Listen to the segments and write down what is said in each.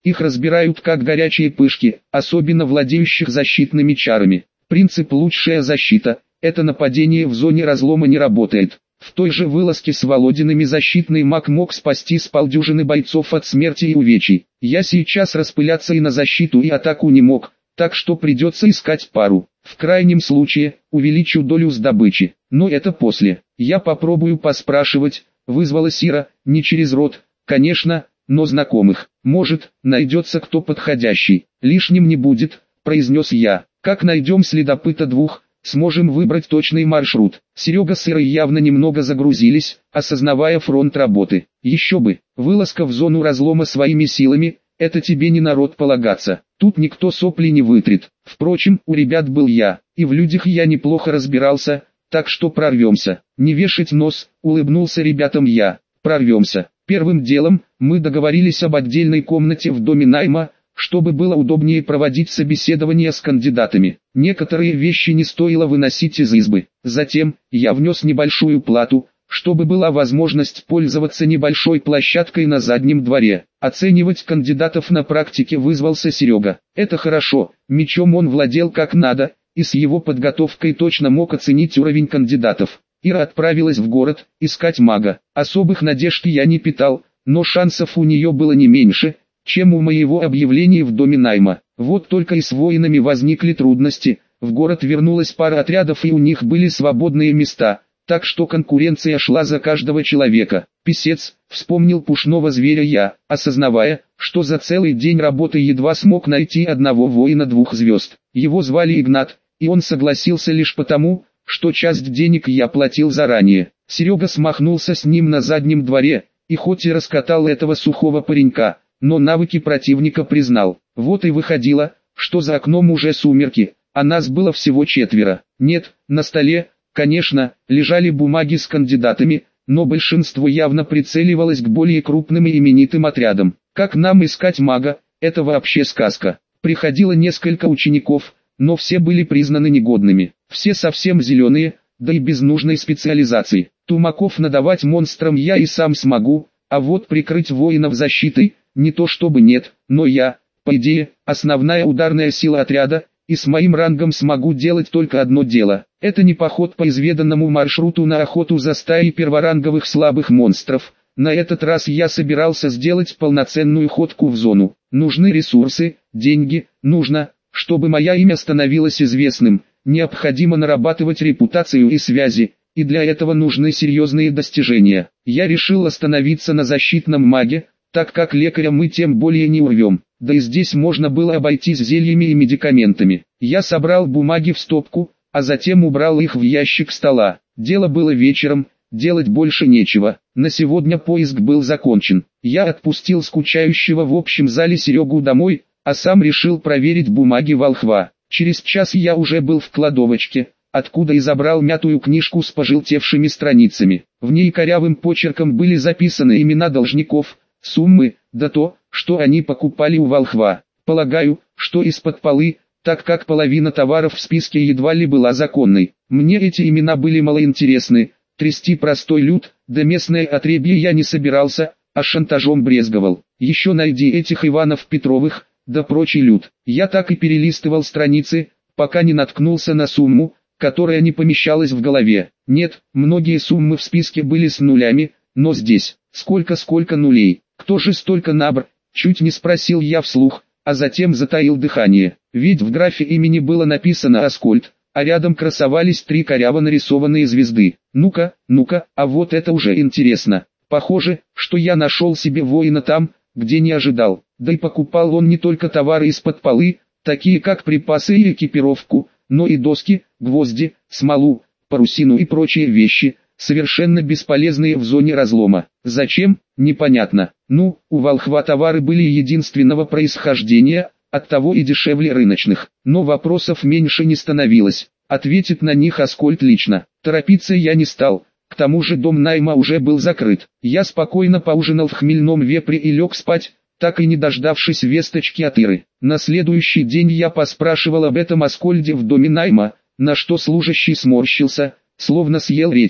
Их разбирают как горячие пышки, особенно владеющих защитными чарами. Принцип «лучшая защита» – это нападение в зоне разлома не работает. В той же вылазке с Володиными защитный маг мог спасти с полдюжины бойцов от смерти и увечий. Я сейчас распыляться и на защиту и атаку не мог, так что придется искать пару. В крайнем случае, увеличу долю с добычи. Но это после. Я попробую поспрашивать, вызвала Сира, не через рот, конечно, но знакомых. Может, найдется кто подходящий. Лишним не будет, произнес я. Как найдем следопыта двух, сможем выбрать точный маршрут. Серега с Ирой явно немного загрузились, осознавая фронт работы. Еще бы, вылазка в зону разлома своими силами, это тебе не народ полагаться. Тут никто сопли не вытрет. Впрочем, у ребят был я, и в людях я неплохо разбирался, так что прорвемся. Не вешать нос, улыбнулся ребятам я. Прорвемся. Первым делом, мы договорились об отдельной комнате в доме найма, чтобы было удобнее проводить собеседование с кандидатами. Некоторые вещи не стоило выносить из избы. Затем, я внес небольшую плату, чтобы была возможность пользоваться небольшой площадкой на заднем дворе. Оценивать кандидатов на практике вызвался Серега. Это хорошо, мечом он владел как надо, и с его подготовкой точно мог оценить уровень кандидатов. Ира отправилась в город, искать мага. Особых надежд я не питал, но шансов у нее было не меньше, чем у моего объявления в доме найма. Вот только и с воинами возникли трудности. В город вернулась пара отрядов и у них были свободные места, так что конкуренция шла за каждого человека. Писец, вспомнил пушного зверя я, осознавая, что за целый день работы едва смог найти одного воина 2 звезд. Его звали Игнат, и он согласился лишь потому, что часть денег я платил заранее. Серега смахнулся с ним на заднем дворе, и хоть и раскатал этого сухого паренька, но навыки противника признал. Вот и выходило, что за окном уже сумерки, а нас было всего 4. Нет, на столе, конечно, лежали бумаги с кандидатами, но большинство явно прицеливалось к более крупным и именитым отрядам. Как нам искать мага, это вообще сказка. Приходило несколько учеников, но все были признаны негодными. Все совсем зеленые, да и без нужной специализации. Тумаков надавать монстрам я и сам смогу, а вот прикрыть воинов защитой, не то чтобы нет, но я, по идее, основная ударная сила отряда, и с моим рангом смогу делать только одно дело. Это не поход по изведанному маршруту на охоту за стаей перворанговых слабых монстров. На этот раз я собирался сделать полноценную ходку в зону. Нужны ресурсы, деньги, нужно, чтобы мое имя становилось известным, необходимо нарабатывать репутацию и связи, и для этого нужны серьезные достижения. Я решил остановиться на защитном маге, так как лекаря мы тем более не урвем. Да и здесь можно было обойтись зельями и медикаментами. Я собрал бумаги в стопку, а затем убрал их в ящик стола. Дело было вечером, делать больше нечего. На сегодня поиск был закончен. Я отпустил скучающего в общем зале Серегу домой, а сам решил проверить бумаги волхва. Через час я уже был в кладовочке, откуда и забрал мятую книжку с пожелтевшими страницами. В ней корявым почерком были записаны имена должников, суммы, да то, что они покупали у волхва. Полагаю, что из-под полы, так как половина товаров в списке едва ли была законной. Мне эти имена были малоинтересны, трясти простой люд, да местное отребье я не собирался, а шантажом брезговал. Еще найди этих Иванов Петровых, да прочий люд. Я так и перелистывал страницы, пока не наткнулся на сумму, которая не помещалась в голове. Нет, многие суммы в списке были с нулями, но здесь, сколько нулей, кто же столько набр, чуть не спросил я вслух, а затем затаил дыхание. Ведь в графе имени было написано Аскольд, а рядом красовались 3 коряво нарисованные звезды. Ну-ка, а вот это уже интересно. Похоже, что я нашел себе воина там, где не ожидал. Да и покупал он не только товары из-под полы, такие как припасы и экипировку, но и доски, гвозди, смолу, парусину и прочие вещи, совершенно бесполезные в зоне разлома. Зачем? Непонятно. Ну, у волхва товары были единственного происхождения, оттого и дешевле рыночных. Но вопросов меньше не становилось. Ответит на них Аскольд лично. Торопиться я не стал. К тому же дом найма уже был закрыт. Я спокойно поужинал в хмельном вепре и лег спать, так и не дождавшись весточки от Иры. На следующий день я поспрашивал об этом Аскольде в доме найма, на что служащий сморщился, словно съел редьки.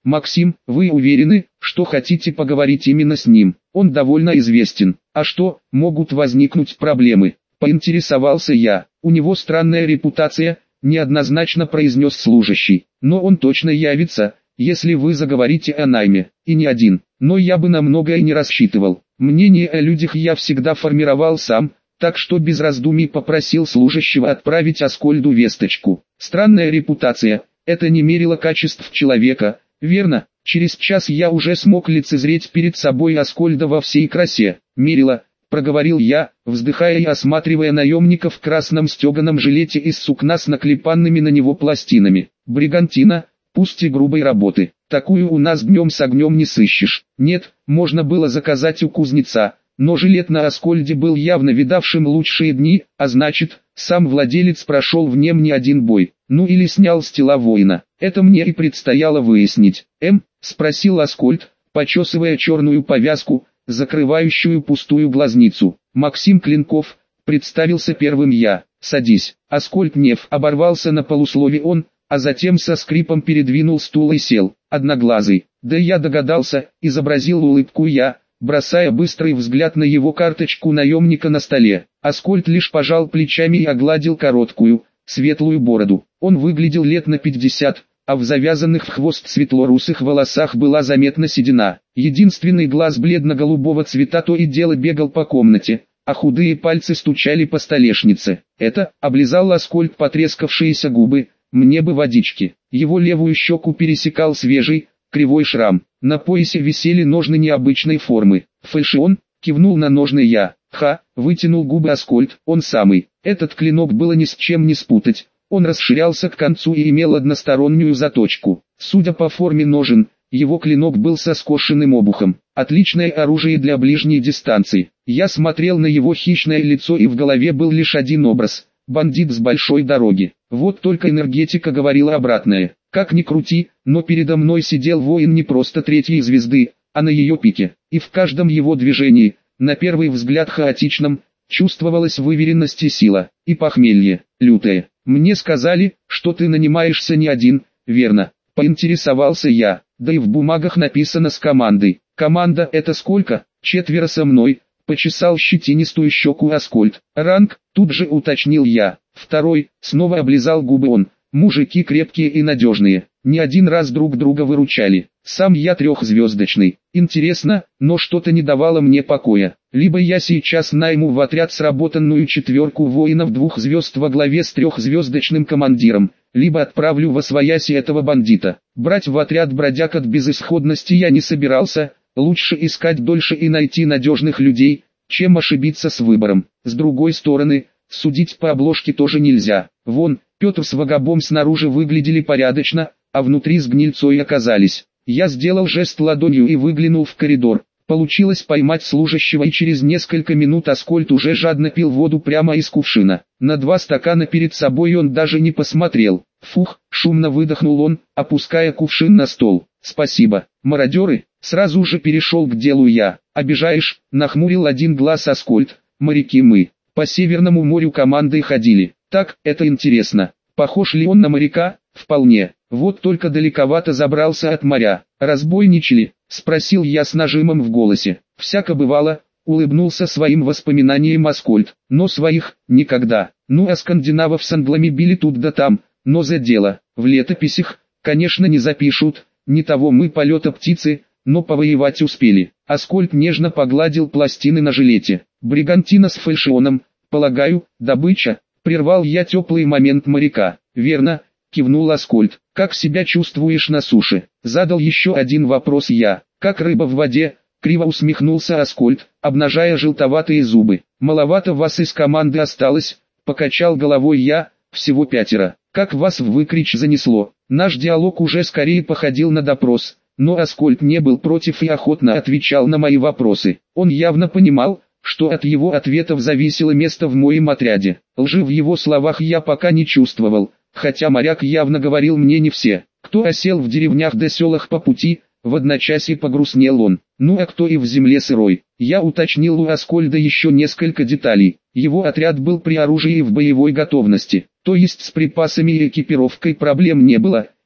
Максим, вы уверены, что хотите поговорить именно с ним? Он довольно известен. А что, могут возникнуть проблемы? Поинтересовался я. У него странная репутация, неоднозначно произнес служащий. Но он точно явится, если вы заговорите о найме. И не один. Но я бы на многое не рассчитывал. Мнение о людях я всегда формировал сам, так что без раздумий попросил служащего отправить Аскольду весточку. Странная репутация, это не мерило качеств человека, верно? Через час я уже смог лицезреть перед собой Аскольда во всей красе. Мерило, проговорил я, вздыхая и осматривая наемника в красном стеганом жилете из сукна с наклепанными на него пластинами. Бригантина, пусть и грубой работы. Такую у нас днем с огнем не сыщешь. Нет, можно было заказать у кузнеца, но жилет на Аскольде был явно видавшим лучшие дни, а значит, сам владелец прошел в нем не один бой, ну или снял с тела воина. Это мне и предстояло выяснить. Спросил Аскольд, почесывая черную повязку, закрывающую пустую глазницу. Максим Клинков, представился первым я. Садись. Аскольд Нев оборвался на полуслове он, а затем со скрипом передвинул стул и сел. Одноглазый. Да я догадался, изобразил улыбку я, бросая быстрый взгляд на его карточку наемника на столе. Аскольд лишь пожал плечами и огладил короткую, светлую бороду. Он выглядел лет на 50, а в завязанных в хвост светло-русых волосах была заметна седина. Единственный глаз бледно-голубого цвета то и дело бегал по комнате, а худые пальцы стучали по столешнице. Это, облизал Аскольд потрескавшиеся губы, мне бы водички. Его левую щеку пересекал свежий, кривой шрам. На поясе висели ножны необычной формы. Фальшион, кивнул на ножны я. Вытянул губы Аскольд, он самый. Этот клинок было ни с чем не спутать. Он расширялся к концу и имел одностороннюю заточку. Судя по форме ножен, его клинок был со скошенным обухом. Отличное оружие для ближней дистанции. Я смотрел на его хищное лицо и в голове был лишь один образ. Бандит с большой дороги. Вот только энергетика говорила обратное. Как ни крути, но передо мной сидел воин не просто третьей звезды, а на ее пике. И в каждом его движении, на первый взгляд хаотичном, чувствовалась выверенность и сила, и похмелье, лютое. Мне сказали, что ты нанимаешься не один, верно? Поинтересовался я, да и в бумагах написано с командой. Команда это сколько? 4 со мной, почесал щетинистую щеку Аскольд. Ранг, тут же уточнил я. 2, снова облизал губы он. Мужики крепкие и надежные, не один раз друг друга выручали. Сам я 3-звездочный. Интересно, но что-то не давало мне покоя. Либо я сейчас найму в отряд сработанную 4 воинов 2 звезд во главе с 3-звездочным командиром, либо отправлю восвояси этого бандита. Брать в отряд бродяг от безысходности я не собирался, лучше искать дольше и найти надежных людей, чем ошибиться с выбором. С другой стороны, судить по обложке тоже нельзя. Вон, Петр с Вагабом снаружи выглядели порядочно, а внутри с гнильцой оказались. Я сделал жест ладонью и выглянул в коридор. Получилось поймать служащего, и через несколько минут Аскольд уже жадно пил воду прямо из кувшина. На 2 стакана перед собой он даже не посмотрел. Фух, шумно выдохнул он, опуская кувшин на стол. Спасибо, мародеры, сразу же перешел к делу я. Обижаешь, нахмурил один глаз Аскольд. Моряки мы, по Северному морю командой ходили. Так, это интересно. Похож ли он на моряка? Вполне. Вот только далековато забрался от моря. Разбойничали? Спросил я с нажимом в голосе. Всяко бывало, улыбнулся своим воспоминанием Аскольд. Но своих, никогда. Ну а скандинавов с англами били тут да там, но за дело. В летописях, конечно, не запишут. Не того мы полета птицы, но повоевать успели. Аскольд нежно погладил пластины на жилете. Бригантина с фальшионом, полагаю, добыча. Прервал я теплый момент моряка. Верно, кивнул Аскольд. Как себя чувствуешь на суше? Задал еще один вопрос я. Как рыба в воде? Криво усмехнулся Аскольд, обнажая желтоватые зубы. Маловато вас из команды осталось, покачал головой я, всего 5. Как вас в выкрич занесло? Наш диалог уже скорее походил на допрос, но Аскольд не был против и охотно отвечал на мои вопросы. Он явно понимал, что от его ответов зависело место в моем отряде. Лжи в его словах я пока не чувствовал, хотя моряк явно говорил мне не все. Кто осел в деревнях да селах по пути, в одночасье погрустнел он. Ну а кто и в земле сырой. Я уточнил у Аскольда еще несколько деталей. Его отряд был при оружии и в боевой готовности, то есть с припасами и экипировкой проблем не было,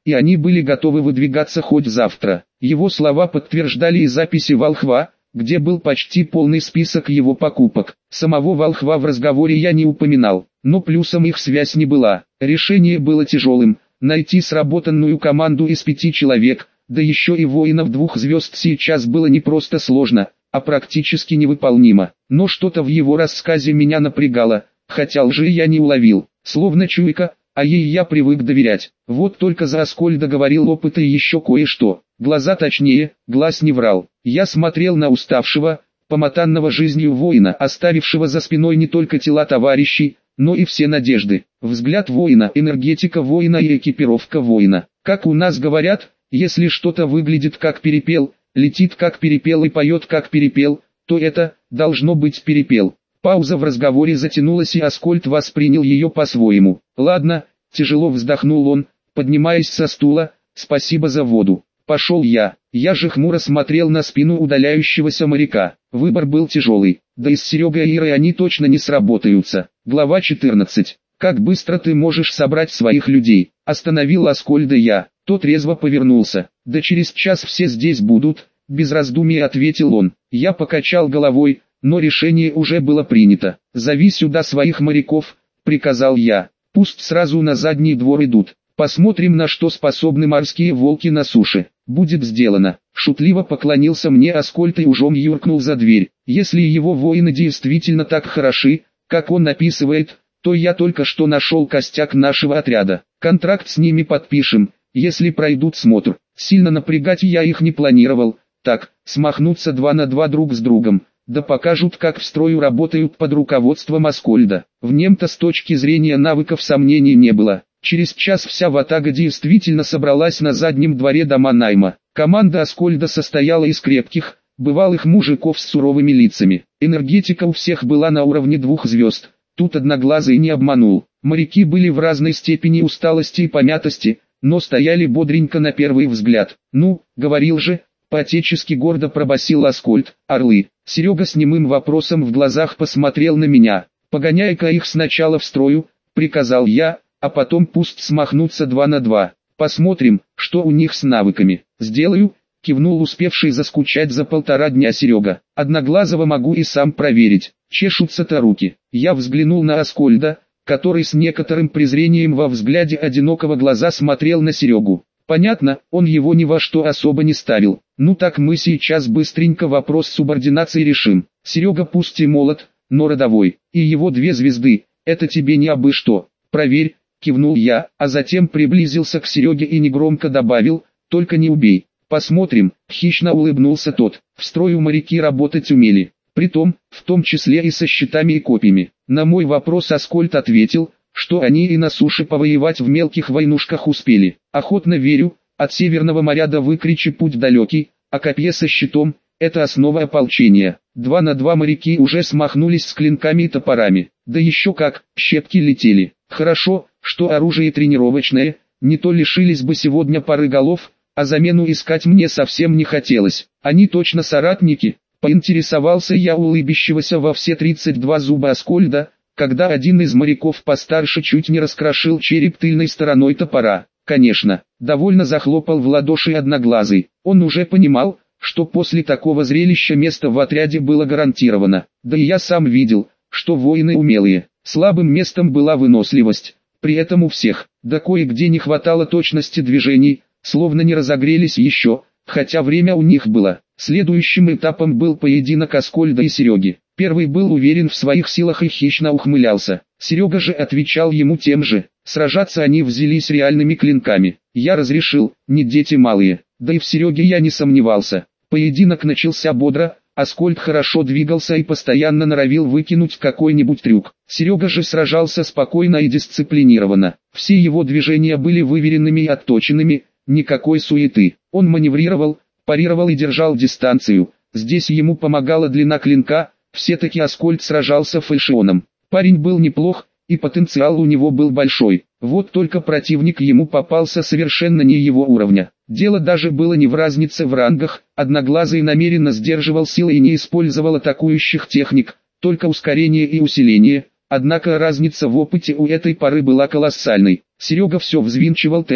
и они были готовы выдвигаться хоть завтра. Его слова подтверждали и записи Волхва, где был почти полный список его покупок. Самого Волхва в разговоре я не упоминал, но плюсом их связь не была. Решение было тяжелым – найти сработанную команду из 5 человек, да еще и воинов 2 звезд сейчас было не просто сложно, а практически невыполнимо. Но что-то в его рассказе меня напрягало, хотя лжи я не уловил, словно чуйка, а ей я привык доверять. Вот только за Аскольда говорил опыт и еще кое-что. Глаза точнее, глаз не врал. Я смотрел на уставшего, помотанного жизнью воина, оставившего за спиной не только тела товарищей, но и все надежды. Взгляд воина, энергетика воина и экипировка воина. Как у нас говорят, если что-то выглядит как перепел, летит как перепел и поет как перепел, то это, должно быть перепел. Пауза в разговоре затянулась, и Аскольд воспринял ее по-своему. «Ладно», — тяжело вздохнул он, поднимаясь со стула, «спасибо за воду. Пошел я». Я же хмуро смотрел на спину удаляющегося моряка. Выбор был тяжелый, да и с Серегой и Ирой они точно не сработаются. Глава 14. «Как быстро ты можешь собрать своих людей?» Остановил Аскольда я. Тот резво повернулся. «Да через час все здесь будут», — без раздумий ответил он. Я покачал головой, но решение уже было принято. «Зови сюда своих моряков», — приказал я. «Пусть сразу на задний двор идут. Посмотрим, на что способны морские волки на суше». «Будет сделано». Шутливо поклонился мне Аскольд и ужом юркнул за дверь. Если его воины действительно так хороши, как он описывает, то я только что нашел костяк нашего отряда. Контракт с ними подпишем, если пройдут смотр. Сильно напрягать я их не планировал. Так, смахнуться 2 на 2 друг с другом. Да покажут, как в строю работают под руководством Аскольда. В нем-то с точки зрения навыков сомнений не было. Через час вся ватага действительно собралась на заднем дворе дома найма. Команда Аскольда состояла из крепких, бывалых мужиков с суровыми лицами. Энергетика у всех была на уровне 2 звезд. Тут Одноглазый не обманул. Моряки были в разной степени усталости и помятости, но стояли бодренько на первый взгляд. «Ну, говорил же», — по-отечески гордо пробасил Аскольд, «орлы». Серега с немым вопросом в глазах посмотрел на меня. «Погоняй-ка их сначала в строю», — приказал я, «а потом пусть смахнутся 2 на 2. Посмотрим, что у них с навыками». «Сделаю», — кивнул успевший заскучать за 1,5 дня Серега. «Одноглазого могу и сам проверить. Чешутся-то руки». Я взглянул на Аскольда, который с некоторым презрением во взгляде одинокого глаза смотрел на Серегу. Понятно, он его ни во что особо не ставил. «Ну так мы сейчас быстренько вопрос субординации решим. Серега пусть и молод, но родовой, и его 2 звезды, это тебе не абы что. Проверь», — кивнул я, а затем приблизился к Сереге и негромко добавил, «только не убей». «Посмотрим», — хищно улыбнулся тот. В строю моряки работать умели. Притом, в том числе и со щитами и копьями. На мой вопрос Аскольд ответил, что они и на суше повоевать в мелких войнушках успели. «Охотно верю, от Северного моря до Выкричи путь далекий, а копье со щитом — это основа ополчения». 2 на 2 моряки уже смахнулись с клинками и топорами. Да еще как, щепки летели. Хорошо, что оружие тренировочное, не то лишились бы сегодня пары голов, а замену искать мне совсем не хотелось. Они точно соратники. Поинтересовался я улыбящегося во все 32 зуба Аскольда, когда один из моряков постарше чуть не раскрошил череп тыльной стороной топора. Конечно, довольно захлопал в ладоши Одноглазый. Он уже понимал, что после такого зрелища место в отряде было гарантировано. Да и я сам видел, что воины умелые. Слабым местом была выносливость. При этом у всех, да кое-где не хватало точности движений, словно не разогрелись еще, хотя время у них было. Следующим этапом был поединок Аскольда и Сереги. Первый был уверен в своих силах и хищно ухмылялся. Серега же отвечал ему тем же. Сражаться они взялись реальными клинками. Я разрешил, не дети малые. Да и в Сереге я не сомневался. Поединок начался бодро. Аскольд хорошо двигался и постоянно норовил выкинуть какой-нибудь трюк. Серега же сражался спокойно и дисциплинированно. Все его движения были выверенными и отточенными, никакой суеты. Он маневрировал, парировал и держал дистанцию. Здесь ему помогала длина клинка, все-таки Аскольд сражался фальшионом. Парень был неплох, и потенциал у него был большой. Вот только противник ему попался совершенно не его уровня. Дело даже было не в разнице в рангах, Одноглазый намеренно сдерживал силы и не использовал атакующих техник, только ускорение и усиление, однако разница в опыте у этой пары была колоссальной. Серега все взвинчивал темп,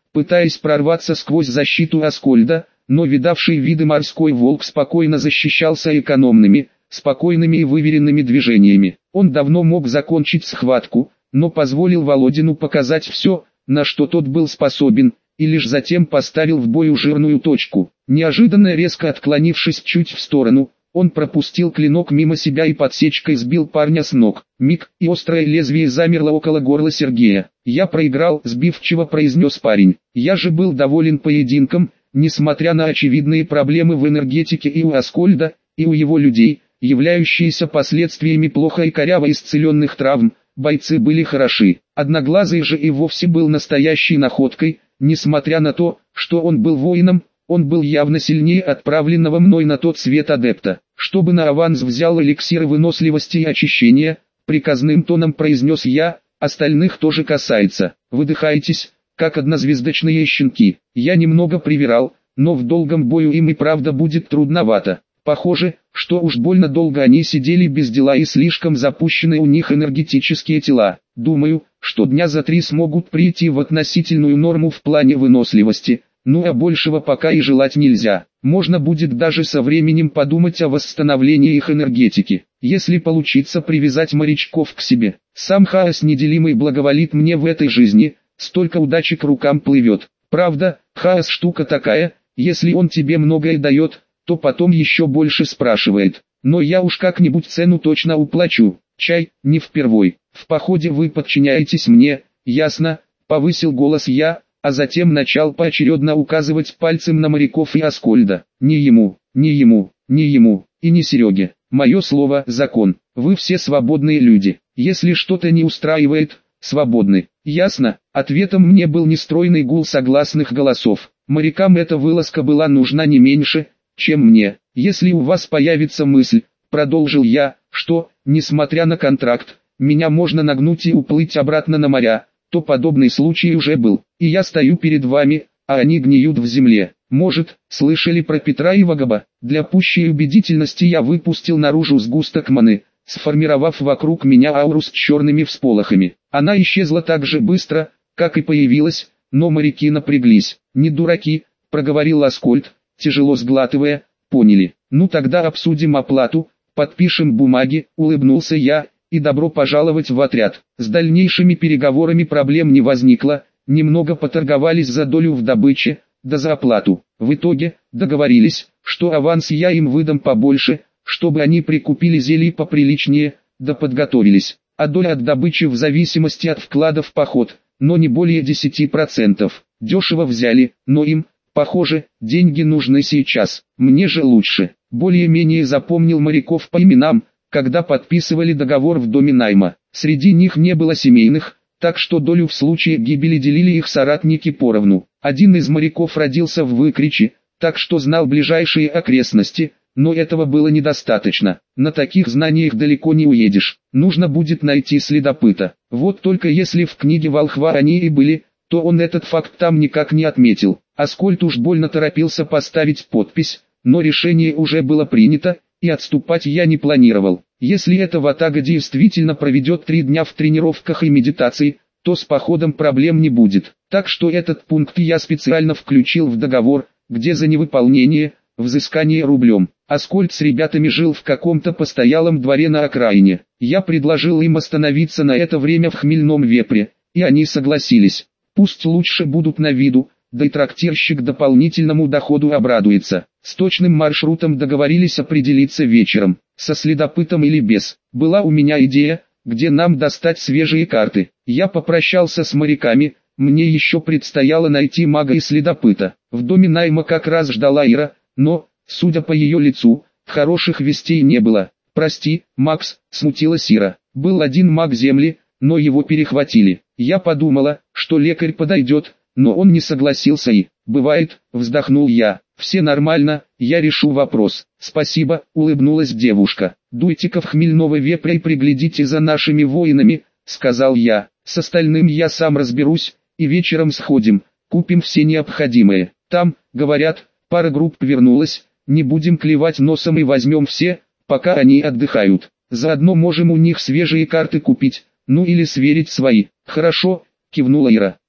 пытаясь прорваться сквозь защиту Аскольда, но видавший виды морской волк спокойно защищался экономными, спокойными и выверенными движениями. Он давно мог закончить схватку, но позволил Володину показать все, на что тот был способен, и лишь затем поставил в бою жирную точку. Неожиданно резко отклонившись чуть в сторону, он пропустил клинок мимо себя и подсечкой сбил парня с ног. Миг, и острое лезвие замерло около горла Сергея. «Я проиграл», — сбивчиво произнес парень. «Я же был доволен поединком, несмотря на очевидные проблемы в энергетике и у Аскольда, и у его людей, являющиеся последствиями плохо и коряво исцеленных травм. Бойцы были хороши. Одноглазый же и вовсе был настоящей находкой, несмотря на то, что он был воином. Он был явно сильнее отправленного мной на тот свет адепта. Чтобы на аванс взял эликсиры выносливости и очищения, приказным тоном произнес я, остальных тоже касается. Выдыхайтесь, как однозвездочные щенки. Я немного привирал, но в долгом бою им и правда будет трудновато. Похоже, что уж больно долго они сидели без дела и слишком запущены у них энергетические тела. Думаю, что дня за 3 смогут прийти в относительную норму в плане выносливости. Ну а большего пока и желать нельзя. Можно будет даже со временем подумать о восстановлении их энергетики, если получится привязать морячков к себе. Сам хаос неделимый благоволит мне в этой жизни, столько удачи к рукам плывет. Правда, хаос штука такая, если он тебе многое дает, то потом еще больше спрашивает. Но я уж как-нибудь цену точно уплачу. Чай, не впервой. В походе вы подчиняетесь мне, ясно? Повысил голос я, а затем начал поочередно указывать пальцем на моряков и Аскольда. Не ему, не ему, не ему, и не Сереге. Мое слово – закон. Вы все свободные люди. Если что-то не устраивает, свободны. Ясно? Ответом мне был нестройный гул согласных голосов. Морякам эта вылазка была нужна не меньше, чем мне. Если у вас появится мысль, продолжил я, что, несмотря на контракт, меня можно нагнуть и уплыть обратно на моря, то подобный случай уже был, и я стою перед вами, а они гниют в земле. Может, слышали про Петра и Вагаба? Для пущей убедительности я выпустил наружу сгусток маны, сформировав вокруг меня ауру с черными всполохами. Она исчезла так же быстро, как и появилась, но моряки напряглись. «Не дураки», — проговорил Аскольд, тяжело сглатывая, «поняли. Ну тогда обсудим оплату, подпишем бумаги», — улыбнулся я, «и добро пожаловать в отряд». С дальнейшими переговорами проблем не возникло, немного поторговались за долю в добыче, да за оплату. В итоге, договорились, что аванс я им выдам побольше, чтобы они прикупили зелий поприличнее, да подготовились. А доля от добычи в зависимости от вклада в поход, но не более 10%. Дешево взяли, но им, похоже, деньги нужны сейчас. Мне же лучше. Более-менее запомнил моряков по именам, когда подписывали договор в доме найма. Среди них не было семейных, так что долю в случае гибели делили их соратники поровну. Один из моряков родился в Выкриче, так что знал ближайшие окрестности, но этого было недостаточно. На таких знаниях далеко не уедешь. Нужно будет найти следопыта. Вот только если в книге волхва они и были, то он этот факт там никак не отметил. Аскольд уж больно торопился поставить подпись, но решение уже было принято, и отступать я не планировал. Если эта ватага действительно проведет 3 дня в тренировках и медитации, то с походом проблем не будет. Так что этот пункт я специально включил в договор, где за невыполнение, взыскание рублем. Аскольд с ребятами жил в каком-то постоялом дворе на окраине. Я предложил им остановиться на это время в Хмельном Вепре, и они согласились. Пусть лучше будут на виду, да и трактирщик дополнительному доходу обрадуется. С точным маршрутом договорились определиться вечером, со следопытом или без. Была у меня идея, где нам достать свежие карты. Я попрощался с моряками, мне еще предстояло найти мага и следопыта. В доме найма как раз ждала Ира, но, судя по ее лицу, хороших вестей не было. «Прости, Макс», — смутилась Ира. «Был один маг земли, но его перехватили. Я подумала, что лекарь подойдет, но он не согласился и...» «Бывает», — вздохнул я. «Все нормально, я решу вопрос». «Спасибо», — улыбнулась девушка. «Дуйте-ка в Хмельного Вепря и приглядите за нашими воинами», — сказал я. «С остальным я сам разберусь, и вечером сходим, купим все необходимое. Там, говорят, пара групп вернулась, не будем клевать носом и возьмем все, пока они отдыхают. Заодно можем у них свежие карты купить, ну или сверить свои». «Хорошо», — кивнула Ира.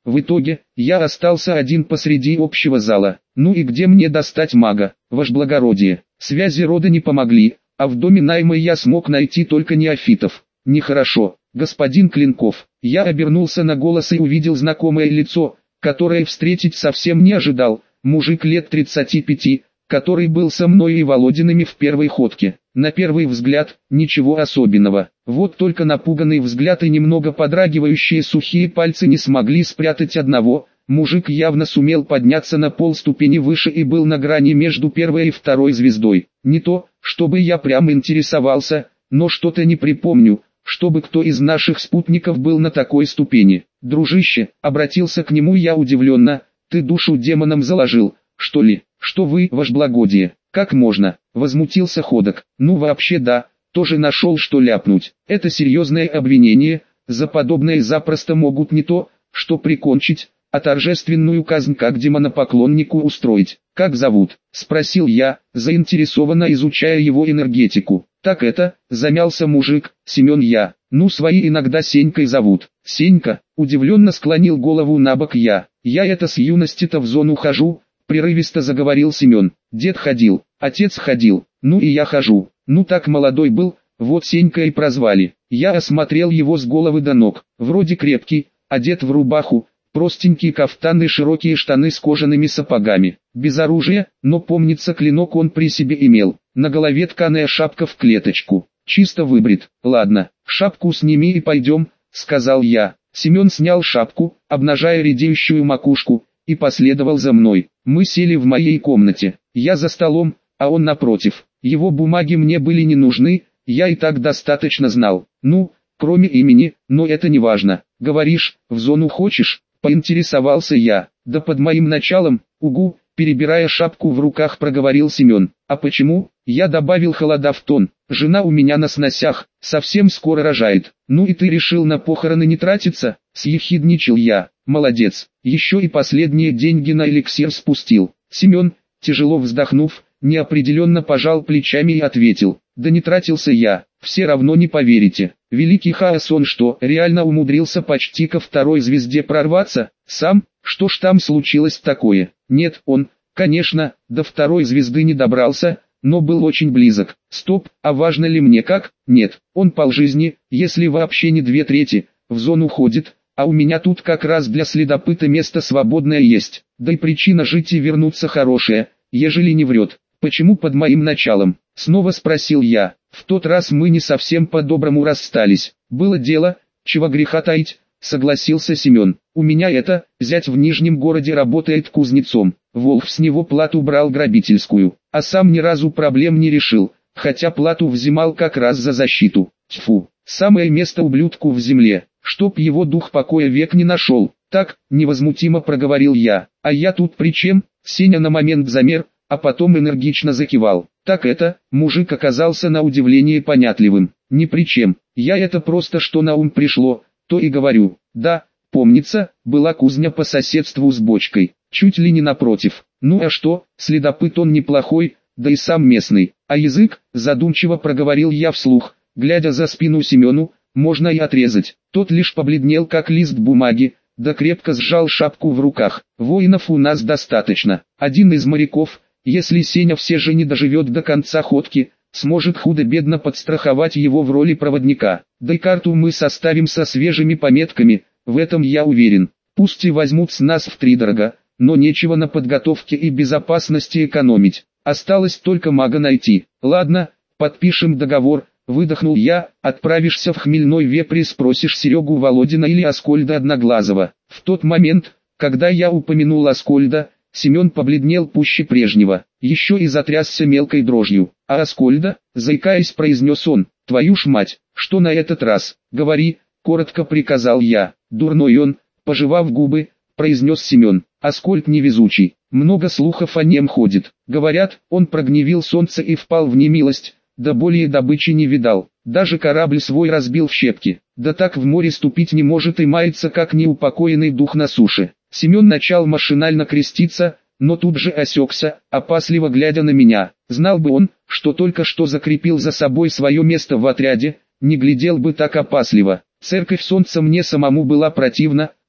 В итоге, я остался один посреди общего зала. Ну и где мне достать мага, ваше благородие? Связи рода не помогли, а в доме найма я смог найти только неофитов. Нехорошо, господин Клинков. Я обернулся на голос и увидел знакомое лицо, которое встретить совсем не ожидал. Мужик лет 35, который был со мной и Володиными в первой ходке. На первый взгляд, ничего особенного. Вот только напуганный взгляд и немного подрагивающие сухие пальцы не смогли спрятать одного. Мужик явно сумел подняться на полступени выше и был на грани между первой и второй звездой. Не то, чтобы я прям интересовался, но что-то не припомню, чтобы кто из наших спутников был на такой ступени. «Дружище», обратился к нему я удивленно, «ты душу демонам заложил, что ли? Что вы, ваше благодие? Как можно?» Возмутился Ходок. «Ну вообще да, тоже нашел что ляпнуть. Это серьезное обвинение, за подобное запросто могут не то, что прикончить, а торжественную казнь как демонопоклоннику устроить. Как зовут?» Спросил я, заинтересованно изучая его энергетику. «Так это», замялся мужик, «Семен я. Ну свои иногда Сенькой зовут». «Сенька», удивленно склонил голову на бок я. «Я это с юности-то в зону хожу», прерывисто заговорил Семен. «Дед ходил, отец ходил, ну и я хожу. Ну так молодой был, вот Сенька и прозвали». Я осмотрел его с головы до ног. Вроде крепкий, одет в рубаху, простенький кафтан и широкие штаны с кожаными сапогами. Без оружия, но помнится клинок он при себе имел. На голове тканая шапка в клеточку. Чисто выбрит. «Ладно, шапку сними и пойдем», сказал я. Семен снял шапку, обнажая редеющую макушку, и последовал за мной. Мы сели в моей комнате. Я за столом, а он напротив. Его бумаги мне были не нужны, я и так достаточно знал. Ну, кроме имени, но это не важно. «Говоришь, в зону хочешь?» Поинтересовался я. «Да под моим началом, угу», перебирая шапку в руках проговорил Семен. «А почему?» Я добавил холода в тон. «Жена у меня на сносях, совсем скоро рожает». «Ну и ты решил на похороны не тратиться?» Съехидничал я. «Молодец, еще и последние деньги на эликсир спустил». Семен, тяжело вздохнув, неопределенно пожал плечами и ответил. «Да не тратился я, все равно не поверите. Великий Хаасон что, реально умудрился почти ко второй звезде прорваться? Сам? Что ж там случилось такое?» «Нет, он, конечно, до второй звезды не добрался, но был очень близок». «Стоп, а важно ли мне как?» «Нет, он полжизни, если вообще не 2/3, в зону ходит, а у меня тут как раз для следопыта место свободное есть. Да и причина жить и вернуться хорошая, ежели не врет». «Почему под моим началом?» Снова спросил я. «В тот раз мы не совсем по-доброму расстались. Было дело, чего греха таить», согласился Семен. «У меня зять в Нижнем городе работает кузнецом. Волк с него плату брал грабительскую, а сам ни разу проблем не решил, хотя плату взимал как раз за защиту. Тьфу, самое место ублюдку в земле, чтоб его дух покоя век не нашел». «Так», невозмутимо проговорил я. «А я тут при чем?» Сеня на момент замер, а потом энергично закивал. «Так это», мужик оказался на удивление понятливым. «Ни при чем, я это просто что на ум пришло, то и говорю. Да, помнится, была кузня по соседству с бочкой, чуть ли не напротив. Ну а что, следопыт он неплохой, да и сам местный. А язык, задумчиво проговорил я вслух, глядя за спину Семену, можно и отрезать». Тот лишь побледнел как лист бумаги, да крепко сжал шапку в руках. «Воинов у нас достаточно. Один из моряков, если Сеня все же не доживет до конца ходки, сможет худо-бедно подстраховать его в роли проводника. Да и карту мы составим со свежими пометками, в этом я уверен. Пусть и возьмут с нас втридорога, но нечего на подготовке и безопасности экономить. Осталось только мага найти. Ладно, подпишем договор», выдохнул я. «Отправишься в Хмельной Вепрь и спросишь Серегу Володина или Аскольда Одноглазого». В тот момент, когда я упомянул Аскольда, Семен побледнел пуще прежнего, еще и затрясся мелкой дрожью. «А Аскольда?» — заикаясь, произнес он. «Твою ж мать, что на этот раз?» «Говори», — коротко приказал я. «Дурной он», — пожевав губы, произнес Семен. «Аскольд невезучий, много слухов о нем ходит. Говорят, он прогневил солнце и впал в немилость, да более добычи не видал. Даже корабль свой разбил в щепки. Да так в море ступить не может и мается как неупокоенный дух на суше». Семен начал машинально креститься, но тут же осекся, опасливо глядя на меня. Знал бы он, что только что закрепил за собой свое место в отряде, не глядел бы так опасливо. Церковь солнца мне самому была противна,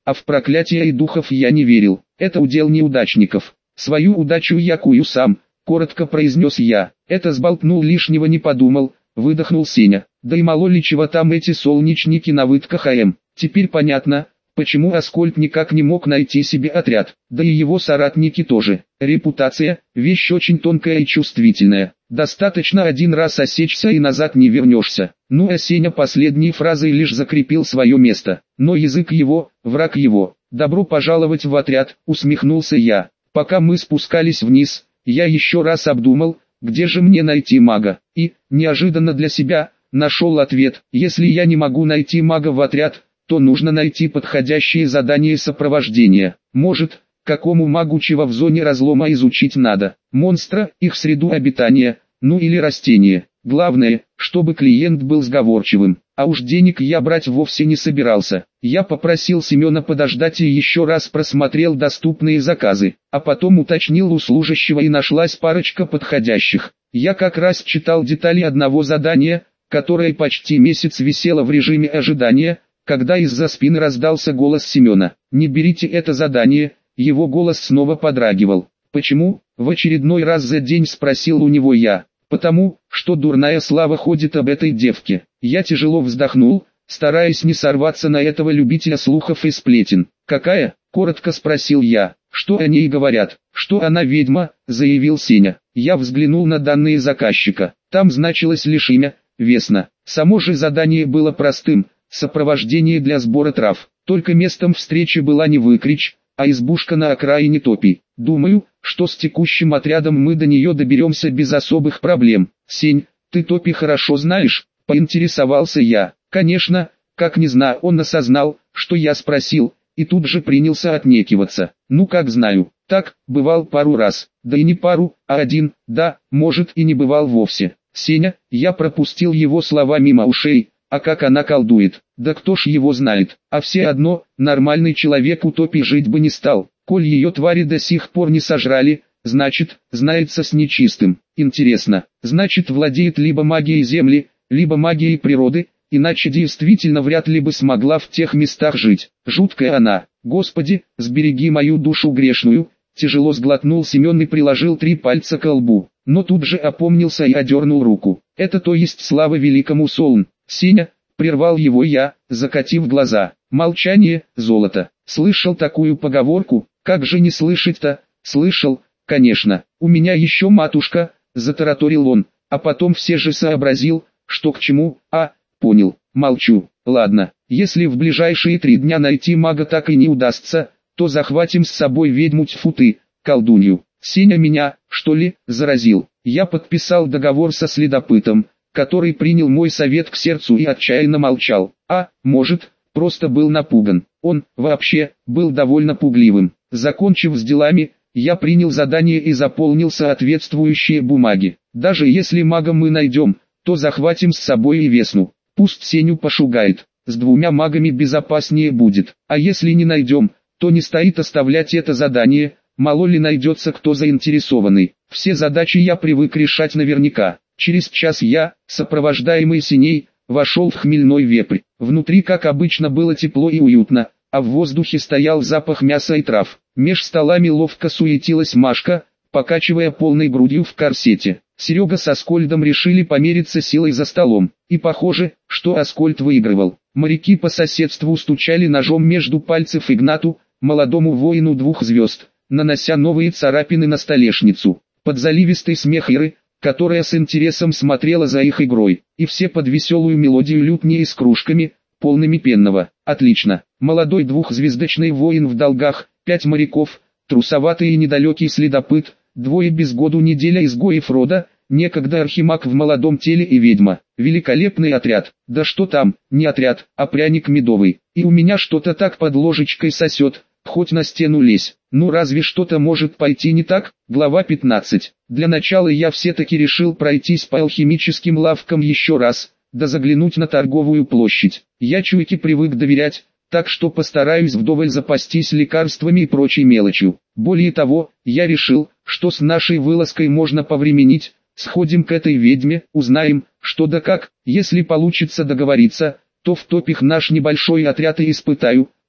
а в проклятия и духов я не верил. Это удел неудачников. Свою удачу я кую сам, коротко произнес я. Это сболтнул лишнего не подумал, выдохнул Сеня. Да и мало ли чего там эти солнечники на вытках АМ. Теперь понятно, почему Аскольд никак не мог найти себе отряд, да и его соратники тоже. Репутация – вещь очень тонкая и чувствительная. Достаточно один раз осечься и назад не вернешься. Ну а Сеня последней фразой лишь закрепил свое место. Но язык его, враг его. Добро пожаловать в отряд, усмехнулся я. Пока мы спускались вниз, я еще раз обдумал, где же мне найти мага. И, неожиданно для себя, нашел ответ. Если я не могу найти мага в отряд, то нужно найти подходящие задания сопровождения. Может, какому магу чего в зоне разлома изучить надо? Монстра, их среду обитания, ну или растения. Главное, чтобы клиент был сговорчивым. А уж денег я брать вовсе не собирался. Я попросил Семена подождать и еще раз просмотрел доступные заказы, а потом уточнил у служащего, и нашлась парочка подходящих. Я как раз читал детали одного задания, которое почти месяц висело в режиме ожидания, когда из-за спины раздался голос Семена. «Не берите это задание», его голос снова подрагивал. «Почему?» — в очередной раз за день спросил у него я. «Потому, что дурная слава ходит об этой девке». Я тяжело вздохнул, стараясь не сорваться на этого любителя слухов и сплетен. «Какая?» — коротко спросил я. «Что о ней говорят?» «Что она ведьма», — заявил Сеня. Я взглянул на данные заказчика. Там значилось лишь имя — Весна. Само же задание было простым — сопровождение для сбора трав. Только местом встречи была не Выкрич, а избушка на окраине топи. Думаю, что с текущим отрядом мы до нее доберемся без особых проблем. Сень, ты топи хорошо знаешь? Поинтересовался я. Конечно, как не знаю, он осознал, что я спросил, и тут же принялся отнекиваться. Ну как знаю, так, бывал пару раз, да и не пару, а один, да, может и не бывал вовсе. Сеня, я пропустил его слова мимо ушей. А как она колдует, да кто ж его знает, а все одно, нормальный человек у топи жить бы не стал, коль ее твари до сих пор не сожрали, значит, знается с нечистым. Интересно, значит владеет либо магией земли, либо магией природы, иначе действительно вряд ли бы смогла в тех местах жить. Жуткая она, Господи, сбереги мою душу грешную, тяжело сглотнул Семен и приложил 3 пальца к лбу, но тут же опомнился и одернул руку. Это то есть слава великому Солн. Сеня, прервал его я, закатив глаза. Молчание – золото. Слышал такую поговорку? Как же не слышать-то? Слышал, конечно. У меня еще матушка, затараторил он, а потом все же сообразил, что к чему. Понял, молчу. Ладно, если в ближайшие 3 дня найти мага так и не удастся, то захватим с собой ведьму, тьфу ты, колдунью. Сеня меня, что ли, заразил. Я подписал договор со следопытом, который принял мой совет к сердцу и отчаянно молчал. Может, просто был напуган. Он, вообще, был довольно пугливым. Закончив с делами, я принял задание и заполнил соответствующие бумаги. Даже если мага мы найдем, то захватим с собой и Весну. Пусть Сеню пошугает. С 2 магами безопаснее будет. А если не найдем, то не стоит оставлять это задание, мало ли найдется кто заинтересованный. Все задачи я привык решать наверняка. Через час я, сопровождаемый Синей, вошел в хмельной вепрь. Внутри, как обычно, было тепло и уютно, а в воздухе стоял запах мяса и трав. Меж столами ловко суетилась Машка, покачивая полной грудью в корсете. Серега с Аскольдом решили помериться силой за столом. И похоже, что Аскольд выигрывал. Моряки по соседству стучали ножом между пальцев Игнату, молодому воину 2 звезд, нанося новые царапины на столешницу. Под заливистый смех Иры, которая с интересом смотрела за их игрой, и все под веселую мелодию лютни и с кружками, полными пенного. Отлично. Молодой 2-звездочный воин в долгах, 5 моряков, трусоватый и недалекий следопыт, 2 без году неделя изгоев рода, некогда архимаг в молодом теле и ведьма. Великолепный отряд. Да что там, не отряд, а пряник медовый. И у меня что-то так под ложечкой сосет. Хоть на стену лезь. Ну разве что-то может пойти не так? Глава 15. Для начала я все-таки решил пройтись по алхимическим лавкам еще раз, да заглянуть на торговую площадь. Я чуйке привык доверять, так что постараюсь вдоволь запастись лекарствами и прочей мелочью. Более того, я решил, что с нашей вылазкой можно повременить, сходим к этой ведьме, узнаем, что да как, если получится договориться, то втопих наш небольшой отряд и испытаю,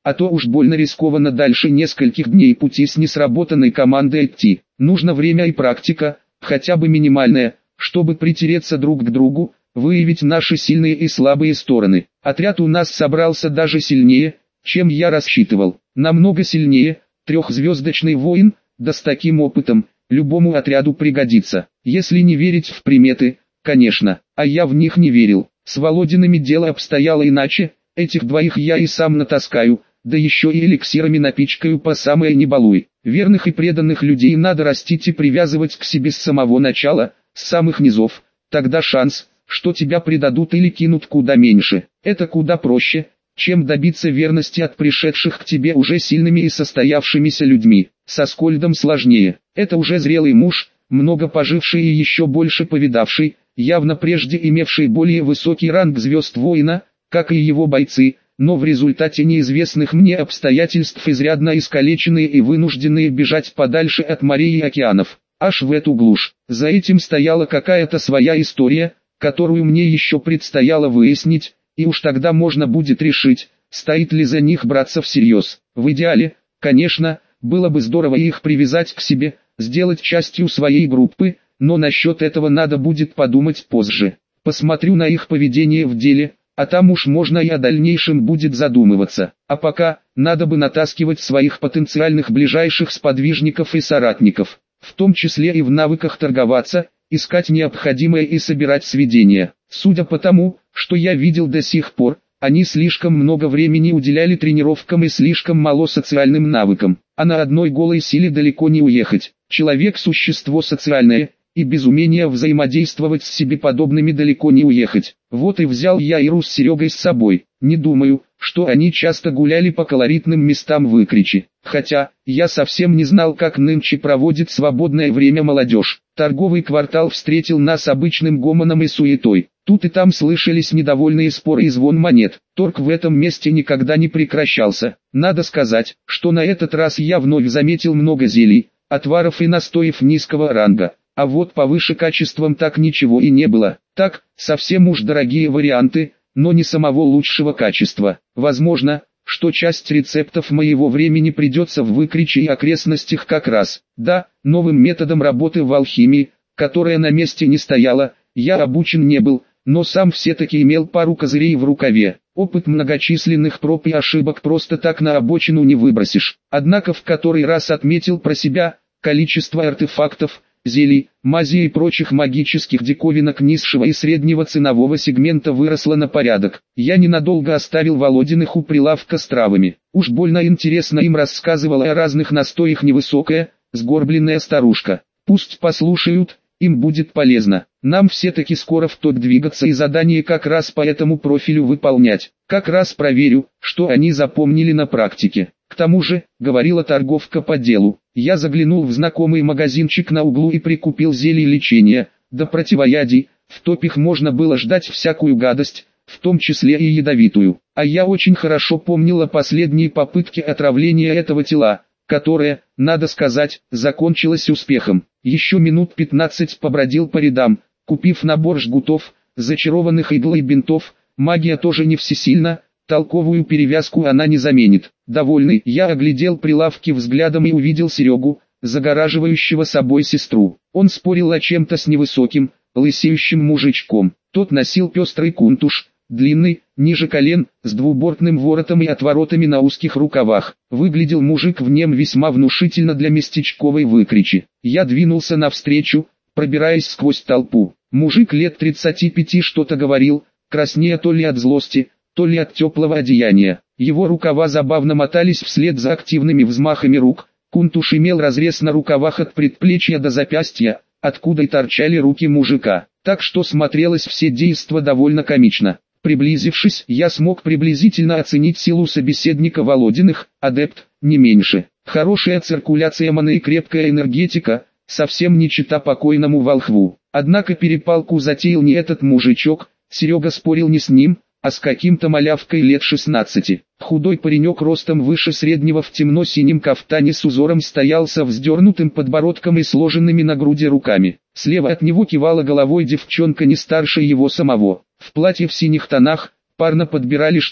а то уж больно рискованно дальше нескольких дней пути с несработанной командой идти. Нужно время и практика, хотя бы минимальная, чтобы притереться друг к другу, выявить наши сильные и слабые стороны. Отряд у нас собрался даже сильнее, чем я рассчитывал. Намного сильнее. Трехзвездочный воин, да с таким опытом, любому отряду пригодится. Если не верить в приметы, конечно, а я в них не верил. С Володиными дело обстояло иначе, этих двоих я и сам натаскаю, да еще и эликсирами напичкаю по самое не балуй. Верных и преданных людей надо растить и привязывать к себе с самого начала, с самых низов, тогда шанс, что тебя предадут или кинут куда меньше. Это куда проще, чем добиться верности от пришедших к тебе уже сильными и состоявшимися людьми. Со Скольдом сложнее. Это уже зрелый муж, много поживший и еще больше повидавший, явно прежде имевший более высокий ранг звезд воина, как и его бойцы, но в результате неизвестных мне обстоятельств изрядно искалеченные и вынужденные бежать подальше от морей и океанов, аж в эту глушь. За этим стояла какая-то своя история, которую мне еще предстояло выяснить, и уж тогда можно будет решить, стоит ли за них браться всерьез. В идеале, конечно, было бы здорово их привязать к себе, сделать частью своей группы, но насчет этого надо будет подумать позже. Посмотрю на их поведение в деле, а там уж можно и о дальнейшем будет задумываться. А пока, надо бы натаскивать своих потенциальных ближайших сподвижников и соратников, в том числе и в навыках торговаться, искать необходимое и собирать сведения. Судя по тому, что я видел до сих пор, они слишком много времени уделяли тренировкам и слишком мало социальным навыкам, а на одной голой силе далеко не уехать. Человек – существо социальное, и без умения взаимодействовать с себе подобными далеко не уехать. Вот и взял я Иру с Серегой с собой. Не думаю, что они часто гуляли по колоритным местам в Икриче. Хотя, я совсем не знал, как нынче проводит свободное время молодежь. Торговый квартал встретил нас обычным гомоном и суетой. Тут и там слышались недовольные споры и звон монет. Торг в этом месте никогда не прекращался. Надо сказать, что на этот раз я вновь заметил много зелий, отваров и настоев низкого ранга. А вот повыше качеством так ничего и не было. Так, совсем уж дорогие варианты, но не самого лучшего качества. Возможно, что часть рецептов моего времени придется в Икриче и окрестностях как раз. Да, новым методом работы в алхимии, которая на месте не стояла, я обучен не был, но сам все-таки имел пару козырей в рукаве. Опыт многочисленных проб и ошибок просто так на обочину не выбросишь. Однако в который раз отметил про себя, количество артефактов, зелий, мази и прочих магических диковинок низшего и среднего ценового сегмента выросло на порядок. Я ненадолго оставил Володиных у прилавка с травами. Уж больно интересно им рассказывала о разных настоях невысокая, сгорбленная старушка. Пусть послушают, им будет полезно. Нам все-таки скоро в тот двигаться и задание как раз по этому профилю выполнять. Как раз проверю, что они запомнили на практике. К тому же, говорила торговка по делу, я заглянул в знакомый магазинчик на углу и прикупил зелье лечения, да противоядий. В топих можно было ждать всякую гадость, в том числе и ядовитую. А я очень хорошо помнила последние попытки отравления этого тела, которое, надо сказать, закончилось успехом. Еще минут 15 побродил по рядам, купив набор жгутов, зачарованных игл и бинтов. Магия тоже не всесильна, толковую перевязку она не заменит. Довольный, я оглядел прилавки взглядом и увидел Серегу, загораживающего собой сестру. Он спорил о чем-то с невысоким, лысеющим мужичком. Тот носил пестрый кунтуш, длинный, ниже колен, с двубортным воротом и отворотами на узких рукавах. Выглядел мужик в нем весьма внушительно для местечковой Икричи. Я двинулся навстречу, пробираясь сквозь толпу. Мужик лет 35 что-то говорил, краснея то ли от злости, то ли от теплого одеяния. Его рукава забавно мотались вслед за активными взмахами рук. Кунтуш имел разрез на рукавах от предплечья до запястья, откуда и торчали руки мужика. Так что смотрелось все действо довольно комично. Приблизившись, я смог приблизительно оценить силу собеседника Володиных, адепт, не меньше. Хорошая циркуляция маны и крепкая энергетика, совсем не чита покойному волхву. Однако перепалку затеял не этот мужичок, Серега спорил не с ним, а с каким-то малявкой лет 16. Худой паренек ростом выше среднего в темно-синем кафтане с узором стоял со вздернутым подбородком и сложенными на груди руками. Слева от него кивала головой девчонка не старше его самого. В платье в синих тонах, парно подбирали что ли,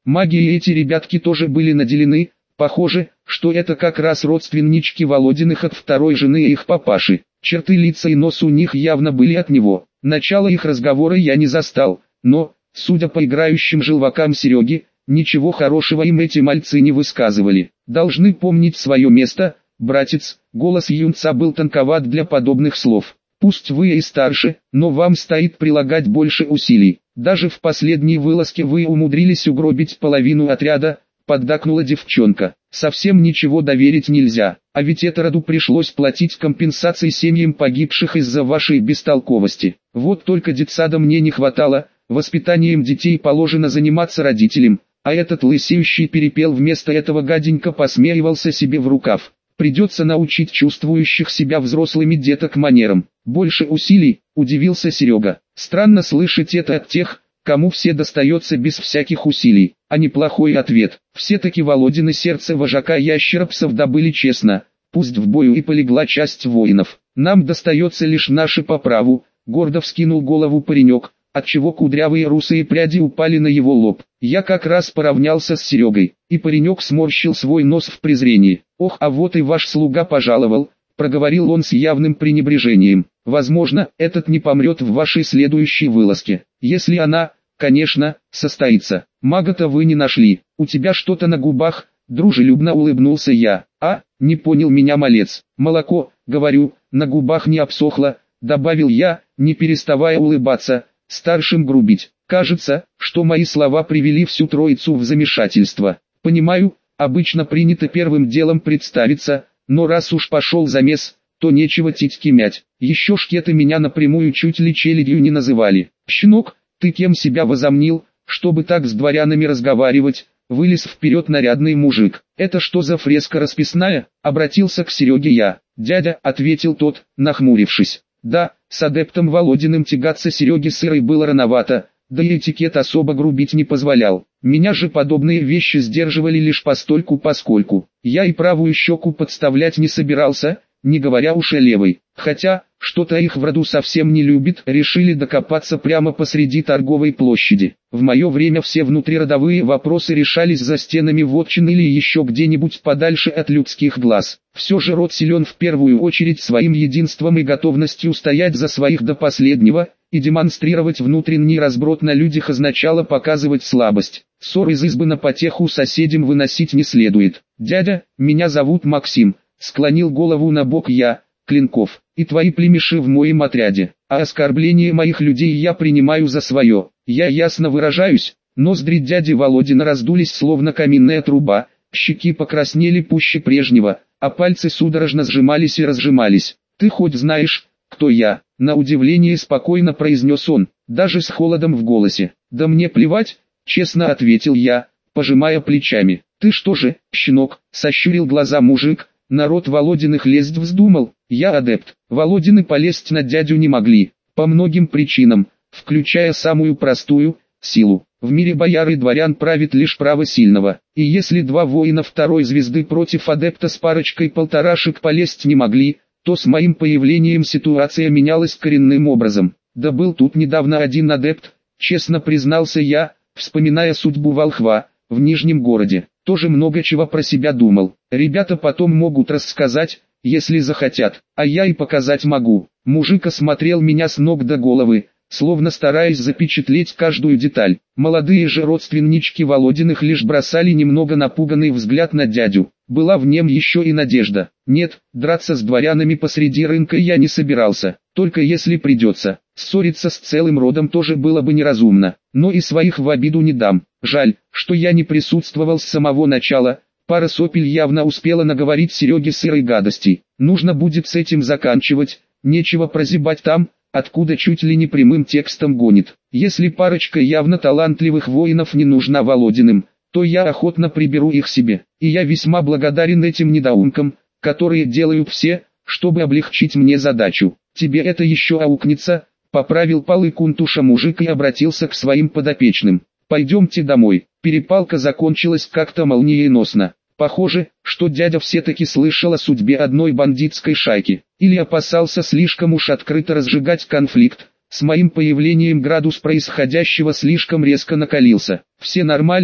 Магией эти ребятки тоже были наделены, похоже, что это как раз родственнички Володиных от второй жены и их папаши. Черты лица и нос у них явно были от него. Начало их разговора я не застал, но, судя по играющим желвакам Сереги, ничего хорошего им эти мальцы не высказывали. Должны помнить свое место, братец. Голос юнца был тонковат для подобных слов. Пусть вы и старше, но вам стоит прилагать больше усилий. Даже в последней вылазке вы умудрились угробить половину отряда, поддакнула девчонка. Совсем ничего доверить нельзя, а ведь это роду пришлось платить компенсации семьям погибших из-за вашей бестолковости. Вот только детсада мне не хватало, воспитанием детей положено заниматься родителям, а этот лысеющий перепел вместо этого гаденько посмеивался себе в рукав. Придется научить чувствующих себя взрослыми деток манерам. Больше усилий, удивился Серега. Странно слышать это от тех, кому все достается без всяких усилий. А неплохой ответ. Все-таки Володины сердце вожака ящеропсов добыли честно. Пусть в бою и полегла часть воинов. Нам достается лишь наше по праву. Гордо вскинул голову паренек, отчего кудрявые русые пряди упали на его лоб. Я как раз поравнялся с Серегой, и паренек сморщил свой нос в презрении. «Ох, а вот и ваш слуга пожаловал», — проговорил он с явным пренебрежением. «Возможно, этот не помрет в вашей следующей вылазке, если она, конечно, состоится. Мага-то вы не нашли, у тебя что-то на губах», — дружелюбно улыбнулся я. «А, не понял меня малец. Молоко, говорю, на губах не обсохло», — добавил я, не переставая улыбаться. Старшим грубить. Кажется, что мои слова привели всю троицу в замешательство. Понимаю, обычно принято первым делом представиться, но раз уж пошел замес, то нечего титьки мять. Еще шкеты меня напрямую чуть ли челядью не называли. «Щенок, ты кем себя возомнил, чтобы так с дворянами разговаривать?» Вылез вперед нарядный мужик. «Это что за фреска расписная?» Обратился к Сереге я. «Дядя», — ответил тот, нахмурившись. «Да, с адептом Володиным тягаться Сереге Сырой было рановато, да и этикет особо грубить не позволял. Меня же подобные вещи сдерживали лишь постольку-поскольку. Я и правую щеку подставлять не собирался, не говоря уж о левой. Хотя, что-то их в роду совсем не любит, решили докопаться прямо посреди торговой площади. В мое время все внутриродовые вопросы решались за стенами вотчин или еще где-нибудь подальше от людских глаз. Все же род силен в первую очередь своим единством и готовностью стоять за своих до последнего, и демонстрировать внутренний разброд на людях означало показывать слабость. Ссор из избы на потеху соседям выносить не следует. «Дядя, меня зовут Максим», — склонил голову на бок я, «Клинков, и твои племеши в моем отряде, а оскорбление моих людей я принимаю за свое. Я ясно выражаюсь». Ноздри дяди Володина раздулись словно каминная труба, щеки покраснели пуще прежнего, а пальцы судорожно сжимались и разжимались. «Ты хоть знаешь, кто я?» — на удивление спокойно произнес он, даже с холодом в голосе. «Да мне плевать», — честно ответил я, пожимая плечами. «Ты что же, щенок?» — сощурил глаза мужик. «Народ Володиных лезть вздумал?» «Я адепт». Володины полезть на дядю не могли, по многим причинам, включая самую простую – силу. В мире бояр и дворян правит лишь право сильного, и если два воина второй звезды против адепта с парочкой полторашек полезть не могли, то с моим появлением ситуация менялась коренным образом. Да был тут недавно один адепт, честно признался я, вспоминая судьбу волхва, в Нижнем городе. Тоже много чего про себя думал. Ребята потом могут рассказать, если захотят, а я и показать могу. Мужик осмотрел меня с ног до головы, словно стараясь запечатлеть каждую деталь. Молодые же родственнички Володиных лишь бросали немного напуганный взгляд на дядю. Была в нем еще и надежда. Нет, драться с дворянами посреди рынка я не собирался, только если придется. Ссориться с целым родом тоже было бы неразумно, но и своих в обиду не дам. Жаль, что я не присутствовал с самого начала. Пара сопель явно успела наговорить Сереге сырой гадостей. Нужно будет с этим заканчивать, нечего прозябать там, откуда чуть ли не прямым текстом гонит. Если парочка явно талантливых воинов не нужна Володиным, то я охотно приберу их себе. И я весьма благодарен этим недоумкам, которые делают все, чтобы облегчить мне задачу. Тебе это еще аукнется, поправил полы кунтуша мужик и обратился к своим подопечным. Пойдемте домой. Перепалка закончилась как-то молниеносно. Похоже, что дядя все-таки слышал о судьбе одной бандитской шайки, или опасался слишком уж открыто разжигать конфликт. С моим появлением градус происходящего слишком резко накалился. «Все нормально?»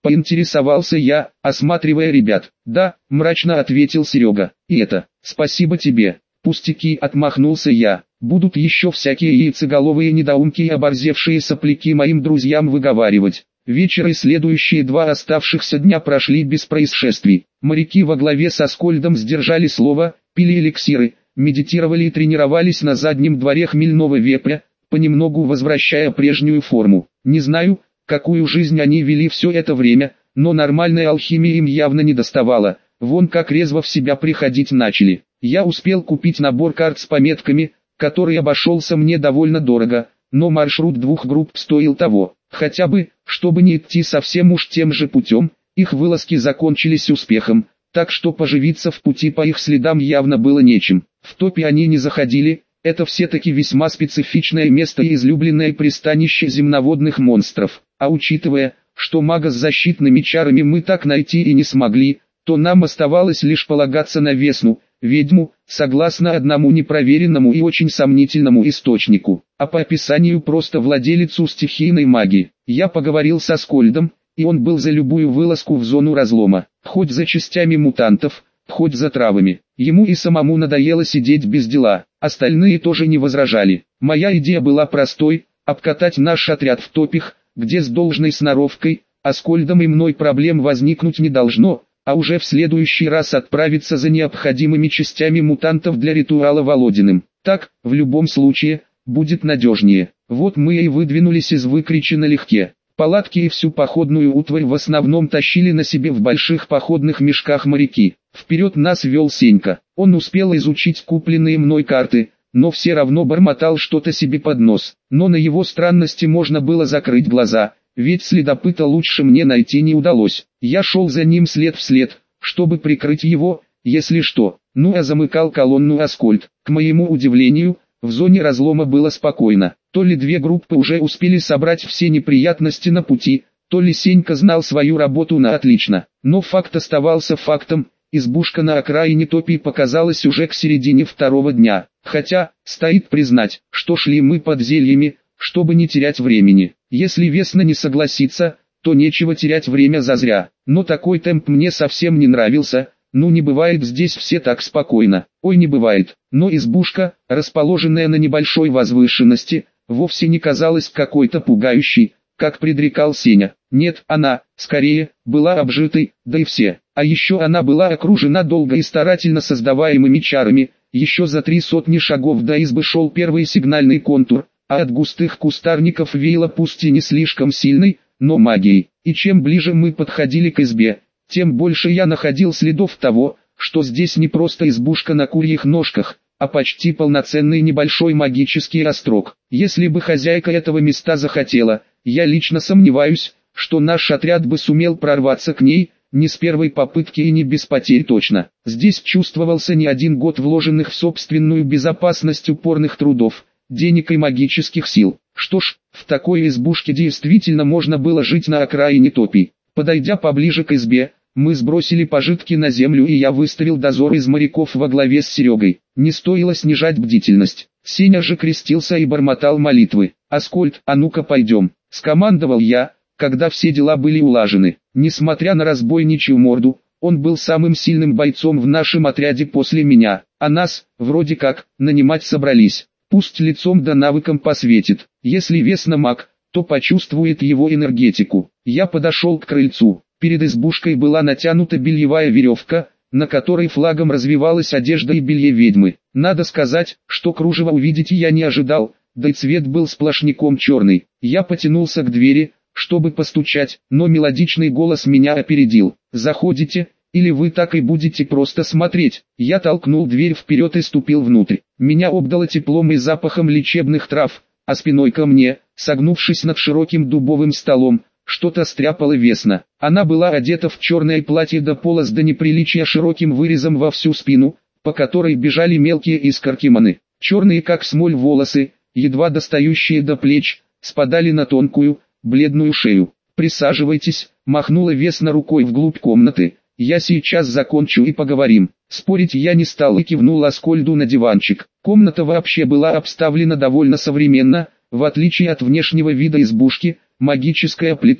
Поинтересовался я, осматривая ребят. Да, мрачно ответил Серега. И это, спасибо тебе. Пустяки, отмахнулся я. Будут еще всякие яйцеголовые недоумки и оборзевшие сопляки моим друзьям выговаривать. Вечер и следующие 2 оставшихся дня прошли без происшествий. Моряки во главе со Аскольдом сдержали слово, пили эликсиры, медитировали и тренировались на заднем дворе хмельного вепря, понемногу возвращая прежнюю форму. Не знаю, какую жизнь они вели все это время, но нормальной алхимии им явно не доставало. Вон как резво в себя приходить начали. Я успел купить набор карт с пометками, который обошелся мне довольно дорого, но маршрут 2 групп стоил того. Хотя бы, чтобы не идти совсем уж тем же путем, их вылазки закончились успехом, так что поживиться в пути по их следам явно было нечем. В топе они не заходили, это все-таки весьма специфичное место и излюбленное пристанище земноводных монстров. А учитывая, что мага с защитными чарами мы так найти и не смогли, то нам оставалось лишь полагаться на Весну, ведьму, согласно одному непроверенному и очень сомнительному источнику, а по описанию просто владелицу стихийной магии. Я поговорил со Аскольдом, и он был за любую вылазку в зону разлома, хоть за частями мутантов, хоть за травами. Ему и самому надоело сидеть без дела, остальные тоже не возражали. Моя идея была простой: обкатать наш отряд в топях, где с должной сноровкой, Аскольдом и мной проблем возникнуть не должно, а уже в следующий раз отправиться за необходимыми частями мутантов для ритуала Володиным. Так, в любом случае, будет надежнее. Вот мы и выдвинулись из Выкрича налегке. Палатки и всю походную утварь в основном тащили на себе в больших походных мешках моряки. Вперед нас вел Сенька. Он успел изучить купленные мной карты, но все равно бормотал что-то себе под нос. Но на его странности можно было закрыть глаза, ведь следопыта лучше мне найти не удалось. Я шел за ним след в след, чтобы прикрыть его, если что. Ну а замыкал колонну Аскольд. К моему удивлению, в зоне разлома было спокойно. То ли 2 группы уже успели собрать все неприятности на пути, то ли Сенька знал свою работу на отлично. Но факт оставался фактом. Избушка на окраине топи показалась уже к середине 2-го дня. Хотя, стоит признать, что шли мы под зельями, чтобы не терять времени. Если Весна не согласится, то нечего терять время зазря. Но такой темп мне совсем не нравился. Ну не бывает здесь все так спокойно. Ой, не бывает. Но избушка, расположенная на небольшой возвышенности, вовсе не казалась какой-то пугающей, как предрекал Сеня. Нет, она, скорее, была обжитой, да и все. А еще она была окружена долго и старательно создаваемыми чарами. Еще за 300 шагов до избы шел первый сигнальный контур, а от густых кустарников веяло пусть и не слишком сильной, но магией. И чем ближе мы подходили к избе, тем больше я находил следов того, что здесь не просто избушка на курьих ножках, а почти полноценный небольшой магический острог. Если бы хозяйка этого места захотела, я лично сомневаюсь, что наш отряд бы сумел прорваться к ней, не с первой попытки и не без потерь точно. Здесь чувствовался не 1 год вложенных в собственную безопасность упорных трудов, денег и магических сил. Что ж, в такой избушке действительно можно было жить на окраине топи. Подойдя поближе к избе, мы сбросили пожитки на землю, и я выставил дозор из моряков во главе с Серегой. Не стоило снижать бдительность. Сеня же крестился и бормотал молитвы. «Аскольд, а ну-ка пойдем», — скомандовал я, когда все дела были улажены. Несмотря на разбойничью морду, он был самым сильным бойцом в нашем отряде после меня, а нас, вроде как, нанимать собрались. Пусть лицом да навыком посветит. Если Весна маг, то почувствует его энергетику. Я подошел к крыльцу. Перед избушкой была натянута бельевая веревка, на которой флагом развивалась одежда и белье ведьмы. Надо сказать, что кружево увидеть я не ожидал, да и цвет был сплошняком черный. Я потянулся к двери, чтобы постучать, но мелодичный голос меня опередил. «Заходите, или вы так и будете просто смотреть?» Я толкнул дверь вперед и ступил внутрь. Меня обдало теплом и запахом лечебных трав, а спиной ко мне, согнувшись над широким дубовым столом, что-то стряпала Весна. Она была одета в черное платье до пола с до неприличия широким вырезом во всю спину, по которой бежали мелкие искорки маны. Черные как смоль волосы, едва достающие до плеч, спадали на тонкую, бледную шею. «Присаживайтесь», — махнула Весна рукой вглубь комнаты. «Я сейчас закончу и поговорим». Спорить я не стал и кивнул Аскольду на диванчик. Комната вообще была обставлена довольно современно, в отличие от внешнего вида избушки. Магическая плита,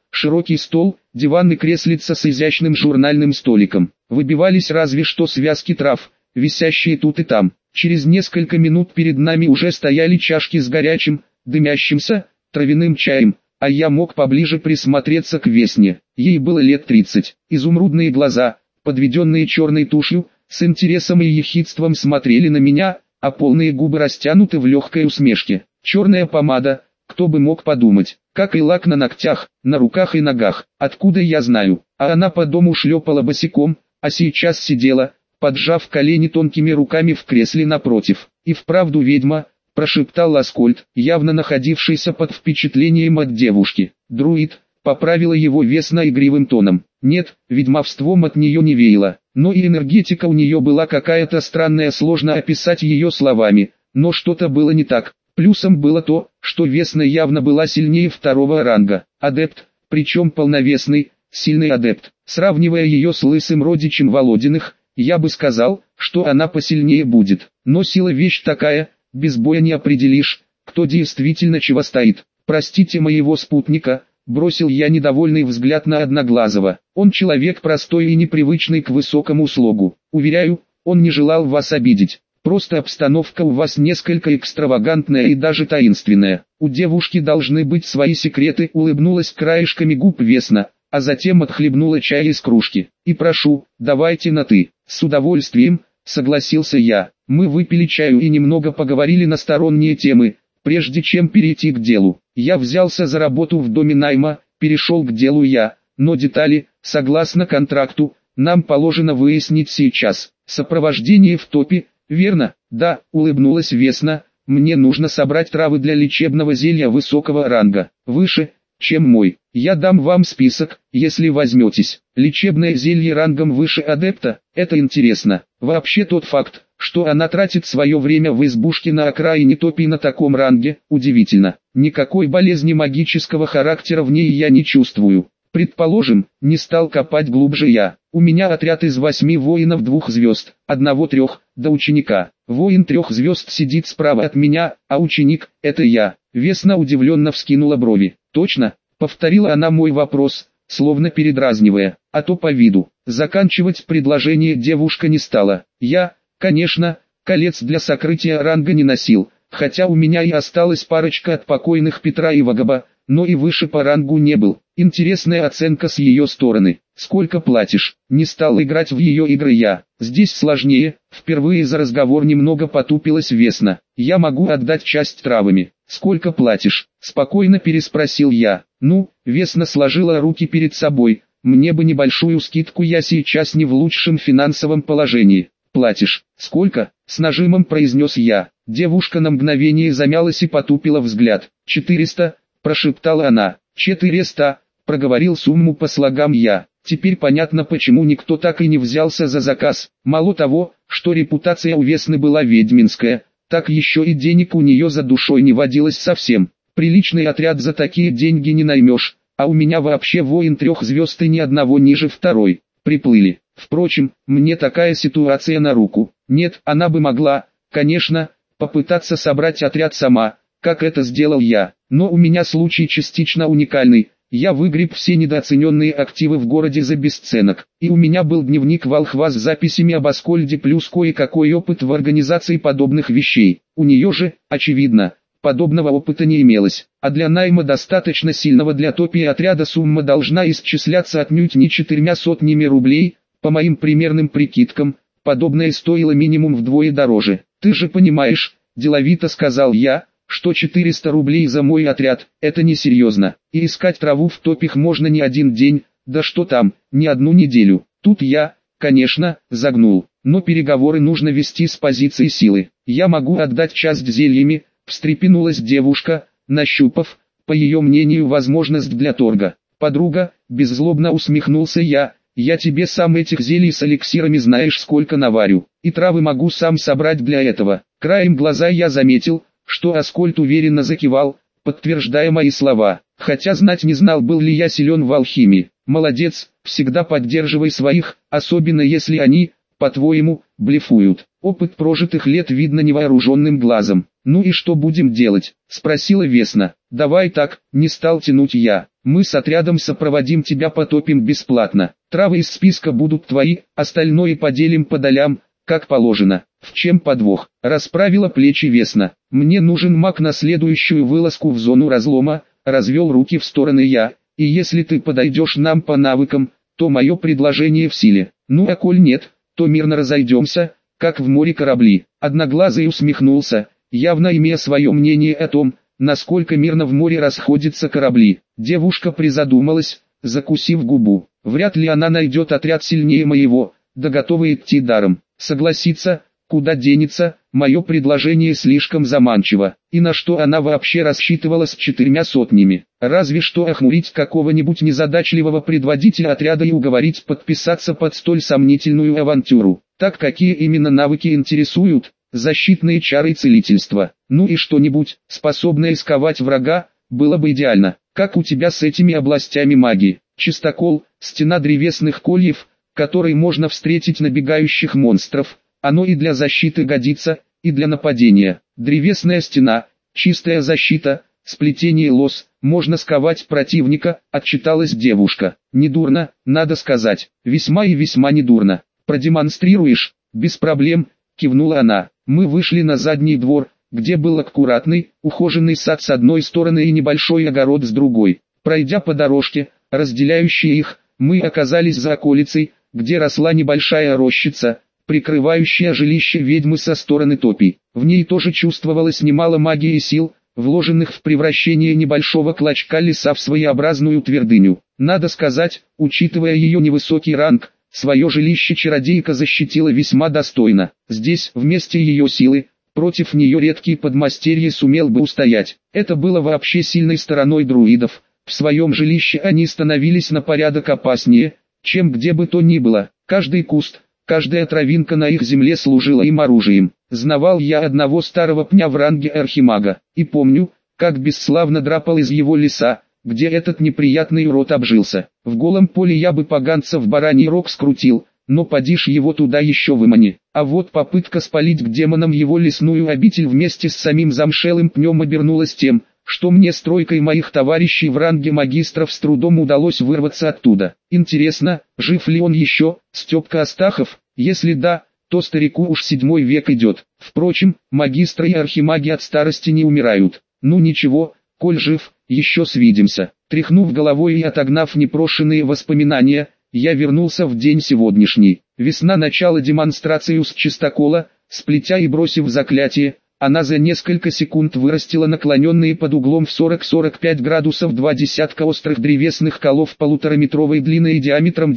широкий стол, диван и креслица с изящным журнальным столиком. Выбивались разве что связки трав, висящие тут и там. Через несколько минут перед нами уже стояли чашки с горячим, дымящимся, травяным чаем, а я мог поближе присмотреться к Весне. Ей было лет 30. Изумрудные глаза, подведенные черной тушью, с интересом и ехидством смотрели на меня, а полные губы растянуты в легкой усмешке. Черная помада, кто бы мог подумать, как и лак на ногтях, на руках и ногах, откуда я знаю. А она по дому шлепала босиком, а сейчас сидела, поджав колени тонкими руками в кресле напротив. «И вправду ведьма», — прошептал Аскольд, явно находившийся под впечатлением от девушки. «Друид», — поправила его Весна игривым тоном. Нет, ведьмовством от нее не веяло, но и энергетика у нее была какая-то странная, сложно описать ее словами, но что-то было не так. Плюсом было то, что Весна явно была сильнее второго ранга. Адепт, причем полновесный, сильный адепт. Сравнивая ее с лысым родичем Володиных, я бы сказал, что она посильнее будет. Но сила вещь такая, без боя не определишь, кто действительно чего стоит. Простите моего спутника, бросил я недовольный взгляд на Одноглазого. Он человек простой и непривычный к высокому слогу. Уверяю, он не желал вас обидеть. Просто обстановка у вас несколько экстравагантная и даже таинственная. У девушки должны быть свои секреты, улыбнулась краешками губ Весна, а затем отхлебнула чай из кружки. И прошу, давайте на «ты». С удовольствием, согласился я. Мы выпили чаю и немного поговорили на сторонние темы, прежде чем перейти к делу. Я взялся за работу в доме найма, перешел к делу я, но детали, согласно контракту, нам положено выяснить сейчас. Сопровождение в топе, верно? Да, улыбнулась Весна, мне нужно собрать травы для лечебного зелья высокого ранга, выше, чем мой. Я дам вам список, если возьметесь. Лечебное зелье рангом выше адепта, это интересно. Вообще тот факт, что она тратит свое время в избушке на окраине топи на таком ранге, удивительно. Никакой болезни магического характера в ней я не чувствую. Предположим, не стал копать глубже я. У меня отряд из 8 воинов 2 звезд, 1-3, до ученика. Воин 3 звезд сидит справа от меня, а ученик – это я. Весна удивленно вскинула брови. Точно? Повторила она мой вопрос, словно передразнивая, а то по виду. Заканчивать предложение девушка не стала. Я, конечно, колец для сокрытия ранга не носил, хотя у меня и осталась парочка от покойных Петра и Вагаба, но и выше по рангу не был. Интересная оценка с ее стороны. Сколько платишь? Не стал играть в ее игры я. Здесь сложнее. Впервые за разговор немного потупилась Весна. Я могу отдать часть травами. Сколько платишь? Спокойно переспросил я. Ну, Весна сложила руки перед собой. Мне бы небольшую скидку, я сейчас не в лучшем финансовом положении. Платишь? Сколько? С нажимом произнес я. Девушка на мгновение замялась и потупила взгляд. 400, прошептала она. 400, проговорил сумму по слогам я. Теперь понятно, почему никто так и не взялся за заказ. Мало того, что репутация у Весны была ведьминская, так еще и денег у нее за душой не водилось совсем. Приличный отряд за такие деньги не наймешь, а у меня вообще воин 3 звезд и ни одного ниже второй. Приплыли. Впрочем, мне такая ситуация на руку. Нет, она бы могла, конечно, попытаться собрать отряд сама, как это сделал я. Но у меня случай частично уникальный. Я выгреб все недооцененные активы в городе за бесценок. И у меня был дневник волхва с записями об Аскольде плюс кое-какой опыт в организации подобных вещей. У нее же, очевидно, подобного опыта не имелось. А для найма достаточно сильного для топи отряда сумма должна исчисляться отнюдь не 400 рублей. По моим примерным прикидкам, подобное стоило минимум вдвое дороже. Ты же понимаешь, деловито сказал я, что 400 рублей за мой отряд – это несерьезно. И искать траву в топях можно не один день, да что там, не одну неделю. Тут я, конечно, загнул. Но переговоры нужно вести с позиции силы. Я могу отдать часть зельями, встрепенулась девушка, нащупав, по ее мнению, возможность для торга. Подруга, беззлобно усмехнулся я тебе сам этих зелий с эликсирами знаешь сколько наварю, и травы могу сам собрать для этого. Краем глаза я заметил, что Аскольд уверенно закивал, подтверждая мои слова, хотя знать не знал, был ли я силен в алхимии. Молодец, всегда поддерживай своих, особенно если они, по-твоему, блефуют. Опыт прожитых лет видно невооруженным глазом. Ну и что будем делать? Спросила Весна. Давай так, не стал тянуть я. Мы с отрядом сопроводим тебя по топям бесплатно. Травы из списка будут твои, остальное поделим по долям, как положено. В чем подвох? Расправила плечи Весна. Мне нужен маг на следующую вылазку в зону разлома, развел руки в стороны я, и если ты подойдешь нам по навыкам, то мое предложение в силе. Ну а коль нет, то мирно разойдемся, как в море корабли. Одноглазый усмехнулся, явно имея свое мнение о том, насколько мирно в море расходятся корабли. Девушка призадумалась, закусив губу. Вряд ли она найдет отряд сильнее моего, да готова идти даром. Согласиться, куда денется, мое предложение слишком заманчиво. И на что она вообще рассчитывала с 4 сотнями? Разве что охмурить какого-нибудь незадачливого предводителя отряда и уговорить подписаться под столь сомнительную авантюру. Так какие именно навыки интересуют? Защитные чары и целительство. Ну и что-нибудь, способное сковать врага, было бы идеально. Как у тебя с этими областями магии? Чистокол, стена древесных кольев, которой можно встретить набегающих монстров. Оно и для защиты годится, и для нападения. Древесная стена, чистая защита, сплетение лос, можно сковать противника, отчиталась девушка. Недурно, надо сказать, весьма и весьма недурно. Продемонстрируешь? Без проблем, кивнула она. Мы вышли на задний двор, где был аккуратный, ухоженный сад с одной стороны и небольшой огород с другой. Пройдя по дорожке, разделяющей их, мы оказались за околицей, где росла небольшая рощица, прикрывающая жилище ведьмы со стороны топий. В ней тоже чувствовалось немало магии и сил, вложенных в превращение небольшого клочка леса в своеобразную твердыню. Надо сказать, учитывая ее невысокий ранг, свое жилище чародейка защитила весьма достойно. Здесь, вместе ее силы, против нее редкий подмастерье сумел бы устоять. Это было вообще сильной стороной друидов. В своем жилище они становились на порядок опаснее, чем где бы то ни было. Каждый куст, каждая травинка на их земле служила им оружием. Знавал я одного старого пня в ранге архимага, и помню, как бесславно драпал из его леса, где этот неприятный урод обжился. В голом поле я бы поганца в бараний рог скрутил, но поди ж его туда еще вымани. А вот попытка спалить к демонам его лесную обитель вместе с самим замшелым пнем обернулась тем, что мне с тройкой моих товарищей в ранге магистров с трудом удалось вырваться оттуда. Интересно, жив ли он еще, Степка Астахов? Если да, то старику уж 7 век идет. Впрочем, магистры и архимаги от старости не умирают. Ну ничего, коль жив, еще свидимся. Тряхнув головой и отогнав непрошенные воспоминания, я вернулся в день сегодняшний. Весна начала демонстрацию с чистокола, сплетя и бросив заклятие, она за несколько секунд вырастила наклоненные под углом в 40-45 градусов 2 десятка острых древесных колов 1,5-метровой длины и диаметром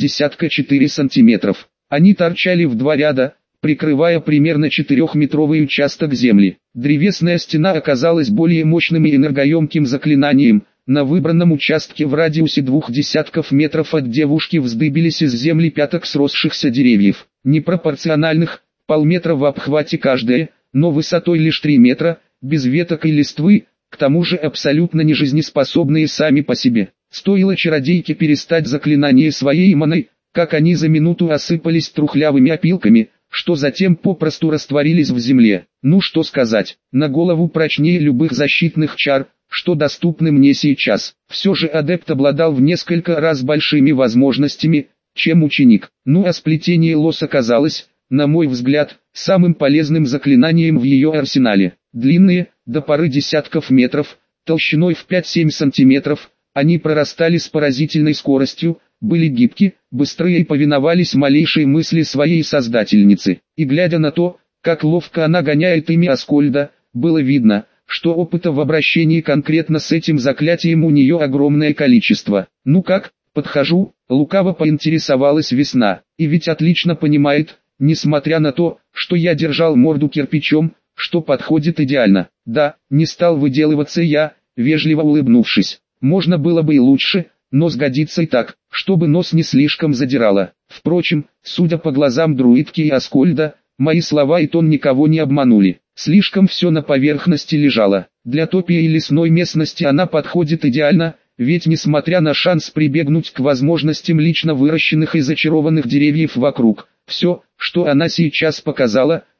4 сантиметров. Они торчали в 2 ряда, прикрывая примерно 4-метровый участок земли. Древесная стена оказалась более мощным и энергоемким заклинанием. На выбранном участке в радиусе 2 десятков метров от девушки вздыбились из земли пяток сросшихся деревьев, непропорциональных, полметра в обхвате каждая, но высотой лишь 3 метра, без веток и листвы, к тому же абсолютно нежизнеспособные сами по себе. Стоило чародейке перестать заклинание своей маной, как они за минуту осыпались трухлявыми опилками, что затем попросту растворились в земле. Ну что сказать, на голову прочнее любых защитных чар, что доступны мне сейчас. Все же адепт обладал в несколько раз большими возможностями, чем ученик. Ну а сплетение лос оказалось, на мой взгляд, самым полезным заклинанием в ее арсенале. Длинные, до пары десятков метров, толщиной в 5-7 сантиметров, они прорастали с поразительной скоростью, были гибки, быстрые и повиновались малейшей мысли своей создательницы. И глядя на то, как ловко она гоняет ими Аскольда, было видно, что опыта в обращении конкретно с этим заклятием у нее огромное количество. Ну как, подхожу, лукаво поинтересовалась Весна, и ведь отлично понимает, несмотря на то, что я держал морду кирпичом, что подходит идеально. Да, не стал выделываться я, вежливо улыбнувшись. Можно было бы и лучше, но сгодится и так, чтобы нос не слишком задирало. Впрочем, судя по глазам друидки и Аскольда, мои слова и тон никого не обманули. Слишком все на поверхности лежало. Для топи и лесной местности она подходит идеально, ведь несмотря на шанс прибегнуть к возможностям лично выращенных и зачарованных деревьев вокруг, все, что она сейчас показала,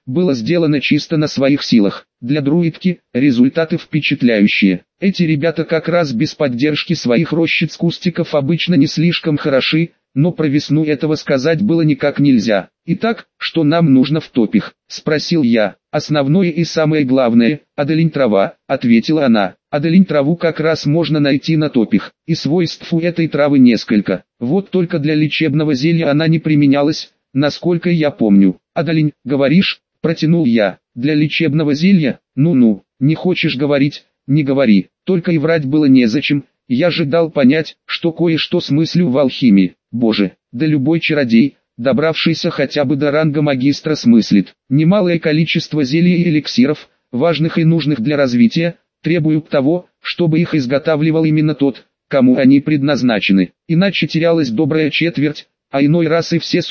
было сделано чисто на своих силах. Для друидки результаты впечатляющие. Эти ребята как раз без поддержки своих рощиц-кустиков обычно не слишком хороши, но про весну этого сказать было никак нельзя. «Итак, что нам нужно в топях?» – спросил я. «Основное и самое главное – аделень-трава», – ответила она. Аделень-траву как раз можно найти на топях, и свойств у этой травы несколько. Вот только для лечебного зелья она не применялась, насколько я помню. «Аделень, говоришь?» – протянул я. «Для лечебного зелья? Ну-ну, не хочешь говорить, не говори». Только и врать было незачем, я же дал понять, что кое-что смыслю в алхимии. Боже, да любой чародей, добравшийся хотя бы до ранга магистра, смыслит. Немалое количество зелий и эликсиров, важных и нужных для развития, требуют того, чтобы их изготавливал именно тот, кому они предназначены. Иначе терялась добрая четверть, а иной раз и все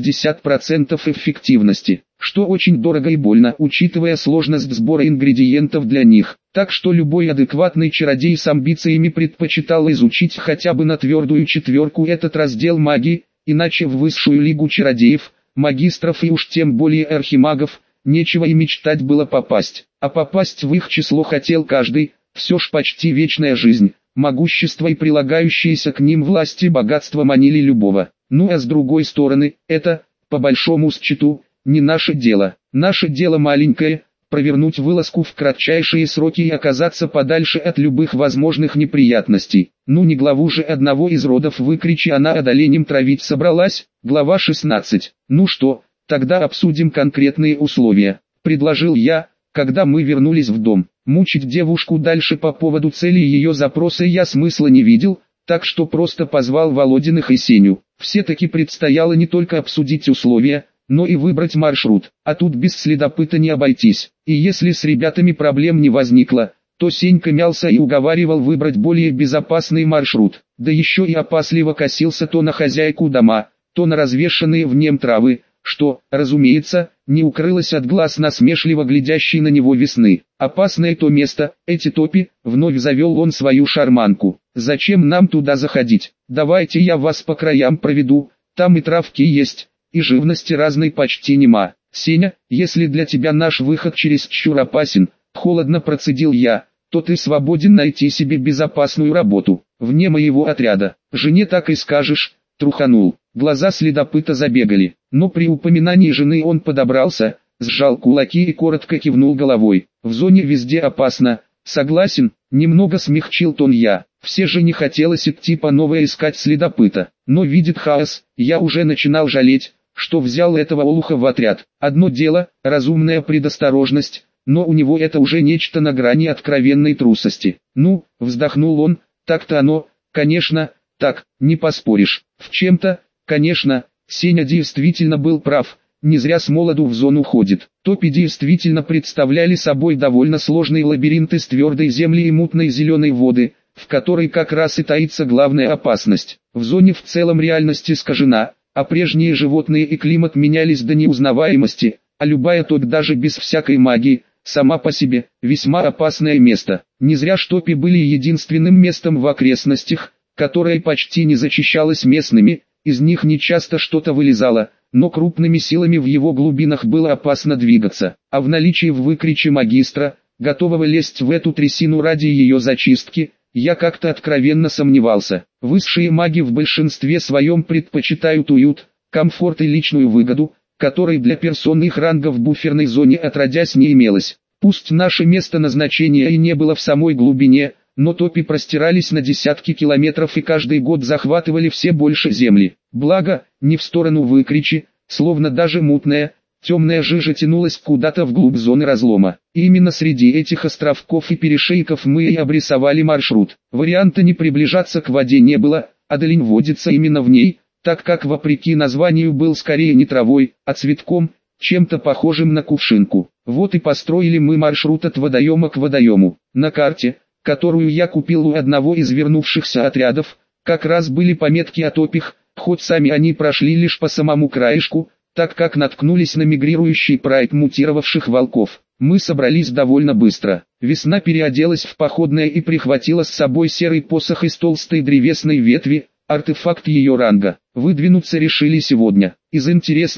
40-50% эффективности, что очень дорого и больно, учитывая сложность сбора ингредиентов для них. Так что любой адекватный чародей с амбициями предпочитал изучить хотя бы на твердую четверку этот раздел магии, иначе в высшую лигу чародеев, магистров и уж тем более архимагов, нечего и мечтать было попасть. А попасть в их число хотел каждый, все ж почти вечная жизнь, могущество и прилагающиеся к ним власти и богатство манили любого. Ну а с другой стороны, это, по большому счету, не наше дело. Наше дело маленькое – провернуть вылазку в кратчайшие сроки и оказаться подальше от любых возможных неприятностей. Ну не главу же одного из родов выкричи она оленем травить собралась. Глава 16. Ну что, тогда обсудим конкретные условия, предложил я, когда мы вернулись в дом. Мучить девушку дальше по поводу цели ее запроса я смысла не видел, так что просто позвал Володиных и Сеню. Все-таки предстояло не только обсудить условия, но и выбрать маршрут, а тут без следопыта не обойтись. И если с ребятами проблем не возникло, то Сенька мялся и уговаривал выбрать более безопасный маршрут, да еще и опасливо косился то на хозяйку дома, то на развешанные в нем травы, что, разумеется, не укрылось от глаз насмешливо глядящей на него весны. «Опасное то место, эти топи», — вновь завел он свою шарманку. «Зачем нам туда заходить? Давайте я вас по краям проведу, там и травки есть, и живности разной почти нема. Сеня, если для тебя наш выход чересчур опасен», — холодно процедил я, — «то ты свободен найти себе безопасную работу, вне моего отряда. Жене так и скажешь», — труханул. Глаза следопыта забегали, но при упоминании жены он подобрался, сжал кулаки и коротко кивнул головой. «В зоне везде опасно, согласен», — немного смягчил тон я. Все же не хотелось идти по новой искать следопыта, но видит хаос, я уже начинал жалеть, что взял этого олуха в отряд. Одно дело, разумная предосторожность, но у него это уже нечто на грани откровенной трусости. «Ну», — вздохнул он, — «так-то оно, конечно, так, не поспоришь. В чем-то, конечно, Сеня действительно был прав, не зря с молоду в зону ходит». Топи действительно представляли собой довольно сложный лабиринт из твердой земли и мутной зеленой воды, в которой как раз и таится главная опасность. В зоне в целом реальность искажена, а прежние животные и климат менялись до неузнаваемости, а любая топь даже без всякой магии, сама по себе, весьма опасное место. Не зря топи были единственным местом в окрестностях, которое почти не зачищалось местными, из них нечасто что-то вылезало, но крупными силами в его глубинах было опасно двигаться, а в наличии в выкриче магистра, готового лезть в эту трясину ради ее зачистки, я как-то откровенно сомневался. Высшие маги в большинстве своем предпочитают уют, комфорт и личную выгоду, которой для персон их ранга в буферной зоне отродясь не имелось. Пусть наше место назначения и не было в самой глубине, но топи простирались на десятки километров и каждый год захватывали все больше земли. Благо, не в сторону выкричи, словно даже мутная, темная жижа тянулась куда-то вглубь зоны разлома. И именно среди этих островков и перешейков мы и обрисовали маршрут. Варианта не приближаться к воде не было, Аделень водится именно в ней, так как вопреки названию был скорее не травой, а цветком, чем-то похожим на кувшинку. Вот и построили мы маршрут от водоема к водоему. На карте, которую я купил у одного из вернувшихся отрядов, как раз были пометки о топях, хоть сами они прошли лишь по самому краешку, так как наткнулись на мигрирующий прайд мутировавших волков. Мы собрались довольно быстро. Весна переоделась в походное и прихватила с собой серый посох из толстой древесной ветви, артефакт ее ранга. Выдвинуться решили сегодня. Из интересного,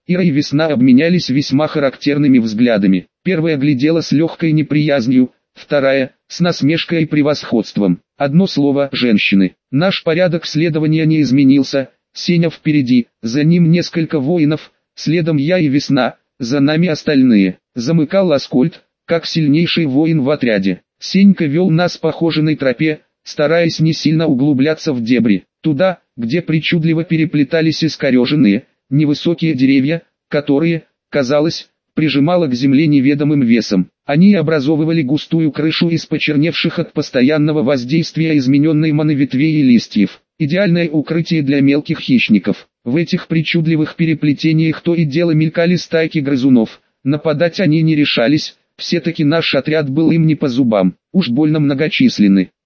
Ира и Весна обменялись весьма характерными взглядами. Первая глядела с легкой неприязнью, вторая – с насмешкой и превосходством. Одно слово – женщины. Наш порядок следования не изменился. Сеня впереди, за ним несколько воинов, следом я и Весна, за нами остальные. Замыкал Аскольд, как сильнейший воин в отряде. Сенька вел нас по хоженой тропе, стараясь не сильно углубляться в дебри. Туда, где причудливо переплетались искореженные, невысокие деревья, которые, казалось, прижимало к земле неведомым весом. Они образовывали густую крышу из почерневших от постоянного воздействия измененной маны ветвей и листьев. Идеальное укрытие для мелких хищников. В этих причудливых переплетениях то и дело мелькали стайки грызунов. Нападать они не решались, все-таки наш отряд был им не по зубам, уж больно многочисленны.